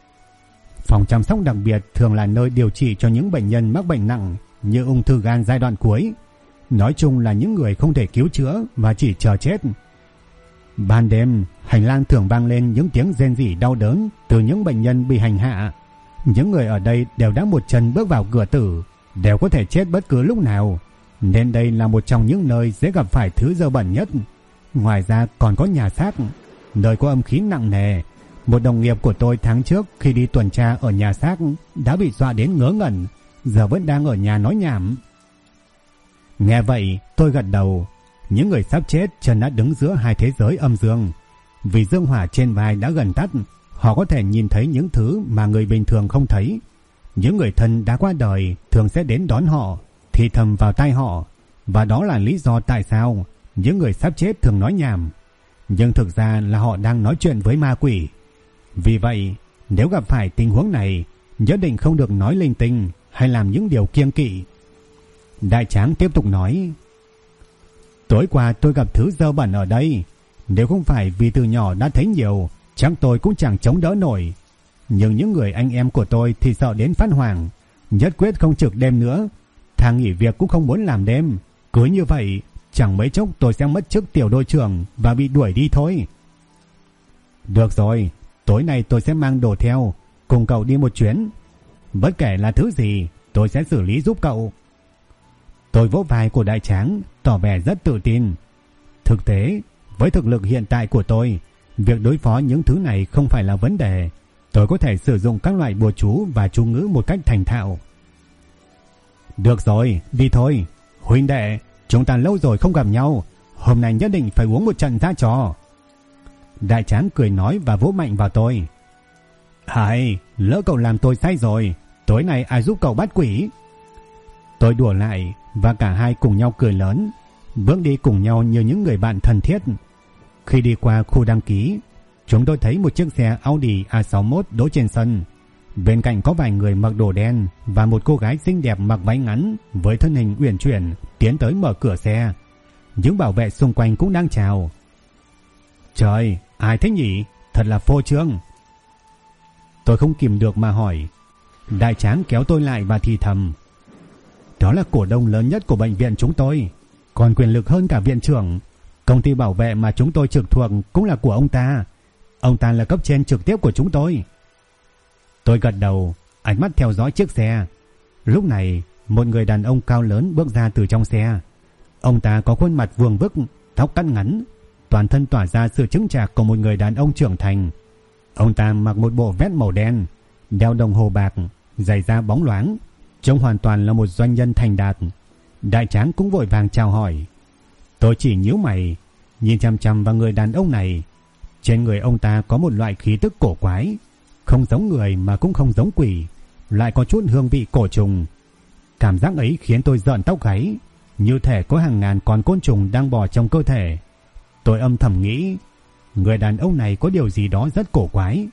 Phòng chăm sóc đặc biệt thường là nơi điều trị cho những bệnh nhân mắc bệnh nặng như ung thư gan giai đoạn cuối. Nói chung là những người không thể cứu chữa và chỉ chờ chết. Ban đêm, hành lang thường vang lên những tiếng rên rỉ đau đớn từ những bệnh nhân bị hành hạ. Những người ở đây đều đã một chân bước vào cửa tử, đều có thể chết bất cứ lúc nào, nên đây là một trong những nơi dễ gặp phải thứ dơ bẩn nhất. Ngoài ra còn có nhà xác, nơi có âm khí nặng nề. Một đồng nghiệp của tôi tháng trước khi đi tuần tra ở nhà xác đã bị dọa đến ngớ ngẩn, giờ vẫn đang ở nhà nói nhảm. Nghe vậy tôi gật đầu. Những người sắp chết chân đã đứng giữa hai thế giới âm dương. Vì dương hỏa trên vai đã gần tắt, họ có thể nhìn thấy những thứ mà người bình thường không thấy. Những người thân đã qua đời thường sẽ đến đón họ, thì thầm vào tai họ, và đó là lý do tại sao những người sắp chết thường nói nhảm. Nhưng thực ra là họ đang nói chuyện với ma quỷ. Vì vậy, nếu gặp phải tình huống này, nhất định không được nói linh tinh hay làm những điều kiêng kỵ. Đại Tráng tiếp tục nói. Tối qua tôi gặp thứ dơ bẩn ở đây. Nếu không phải vì từ nhỏ đã thấy nhiều, chắc tôi cũng chẳng chống đỡ nổi. Nhưng những người anh em của tôi thì sợ đến phát hoảng, nhất quyết không trực đêm nữa. Thằng nghỉ việc cũng không muốn làm đêm. Cứ như vậy, chẳng mấy chốc tôi sẽ mất chức tiểu đội trưởng và bị đuổi đi thôi. Được rồi, tối nay tôi sẽ mang đồ theo, cùng cậu đi một chuyến. Bất kể là thứ gì, tôi sẽ xử lý giúp cậu. Tôi vỗ vai của Đại Tráng, tỏ vẻ rất tự tin. Thực tế, với thực lực hiện tại của tôi, việc đối phó những thứ này không phải là vấn đề. Tôi có thể sử dụng các loại bùa chú và chú ngữ một cách thành thạo. Được rồi, đi thôi. Huynh đệ, chúng ta lâu rồi không gặp nhau, hôm nay nhất định phải uống một trận ra trò. Đại Tráng cười nói và vỗ mạnh vào tôi. Hay, lỡ cậu làm tôi say rồi, tối nay ai giúp cậu bắt quỷ? Tôi đùa lại và cả hai cùng nhau cười lớn, bước đi cùng nhau như những người bạn thân thiết. Khi đi qua khu đăng ký, chúng tôi thấy một chiếc xe Audi A61 đỗ trên sân. Bên cạnh có vài người mặc đồ đen và một cô gái xinh đẹp mặc váy ngắn với thân hình uyển chuyển tiến tới mở cửa xe. Những bảo vệ xung quanh cũng đang chào. Trời, ai thế nhỉ? Thật là phô trương. Tôi không kìm được mà hỏi. Đại Tráng kéo tôi lại và thì thầm. Đó là cổ đông lớn nhất của bệnh viện chúng tôi, còn quyền lực hơn cả viện trưởng. Công ty bảo vệ mà chúng tôi trực thuộc cũng là của ông ta. Ông ta là cấp trên trực tiếp của chúng tôi. Tôi gật đầu, ánh mắt theo dõi chiếc xe. Lúc này, một người đàn ông cao lớn bước ra từ trong xe. Ông ta có khuôn mặt vuông vức, tóc cắt ngắn, toàn thân tỏa ra sự chững chạc của một người đàn ông trưởng thành. Ông ta mặc một bộ vest màu đen, đeo đồng hồ bạc, giày da bóng loáng, trông hoàn toàn là một doanh nhân thành đạt. Đại Tráng cũng vội vàng chào hỏi. Tôi chỉ nhíu mày, nhìn chằm chằm vào người đàn ông này. Trên người ông ta có một loại khí tức cổ quái, không giống người mà cũng không giống quỷ, lại có chút hương vị cổ trùng. Cảm giác ấy khiến tôi rợn tóc gáy, như thể có hàng ngàn con côn trùng đang bò trong cơ thể. Tôi âm thầm nghĩ, người đàn ông này có điều gì đó rất cổ quái.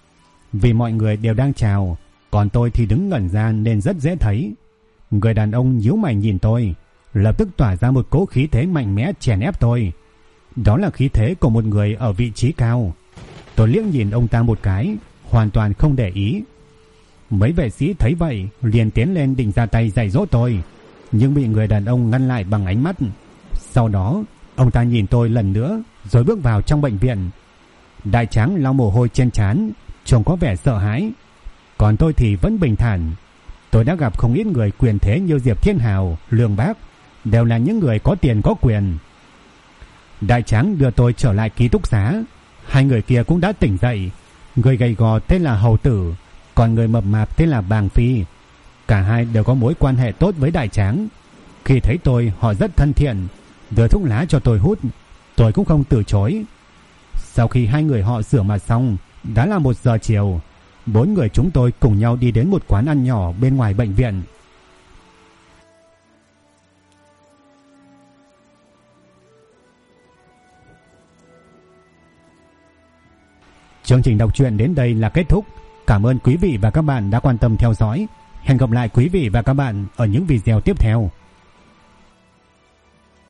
Vì mọi người đều đang chào, còn tôi thì đứng ngẩn ra nên rất dễ thấy. Người đàn ông nhíu mày nhìn tôi, lập tức tỏa ra một cỗ khí thế mạnh mẽ chèn ép tôi. Đó là khí thế của một người ở vị trí cao. Tôi liếc nhìn ông ta một cái, hoàn toàn không để ý. Mấy vệ sĩ thấy vậy liền tiến lên định ra tay dạy dỗ tôi, nhưng bị người đàn ông ngăn lại bằng ánh mắt. Sau đó ông ta nhìn tôi lần nữa rồi bước vào trong bệnh viện. Đại Tráng lau mồ hôi trên trán, trông có vẻ sợ hãi, còn tôi thì vẫn bình thản. Tôi đã gặp không ít người quyền thế như Diệp Thiên Hào, Lương Bác, đều là những người có tiền có quyền. Đại Tráng đưa tôi trở lại ký túc xá. Hai người kia cũng đã tỉnh dậy. Người gầy gò tên là Hầu Tử, còn người mập mạp tên là Bàng Phi. Cả hai đều có mối quan hệ tốt với Đại Tráng. Khi thấy tôi, họ rất thân thiện, đưa thuốc lá cho tôi hút. Tôi cũng không từ chối. Sau khi hai người họ rửa mặt xong, đã là 1 giờ chiều. 4 người chúng tôi cùng nhau đi đến một quán ăn nhỏ bên ngoài bệnh viện. Chương trình đọc truyện đến đây là kết thúc. Cảm ơn quý vị và các bạn đã quan tâm theo dõi. Hẹn gặp lại quý vị và các bạn ở những video tiếp theo.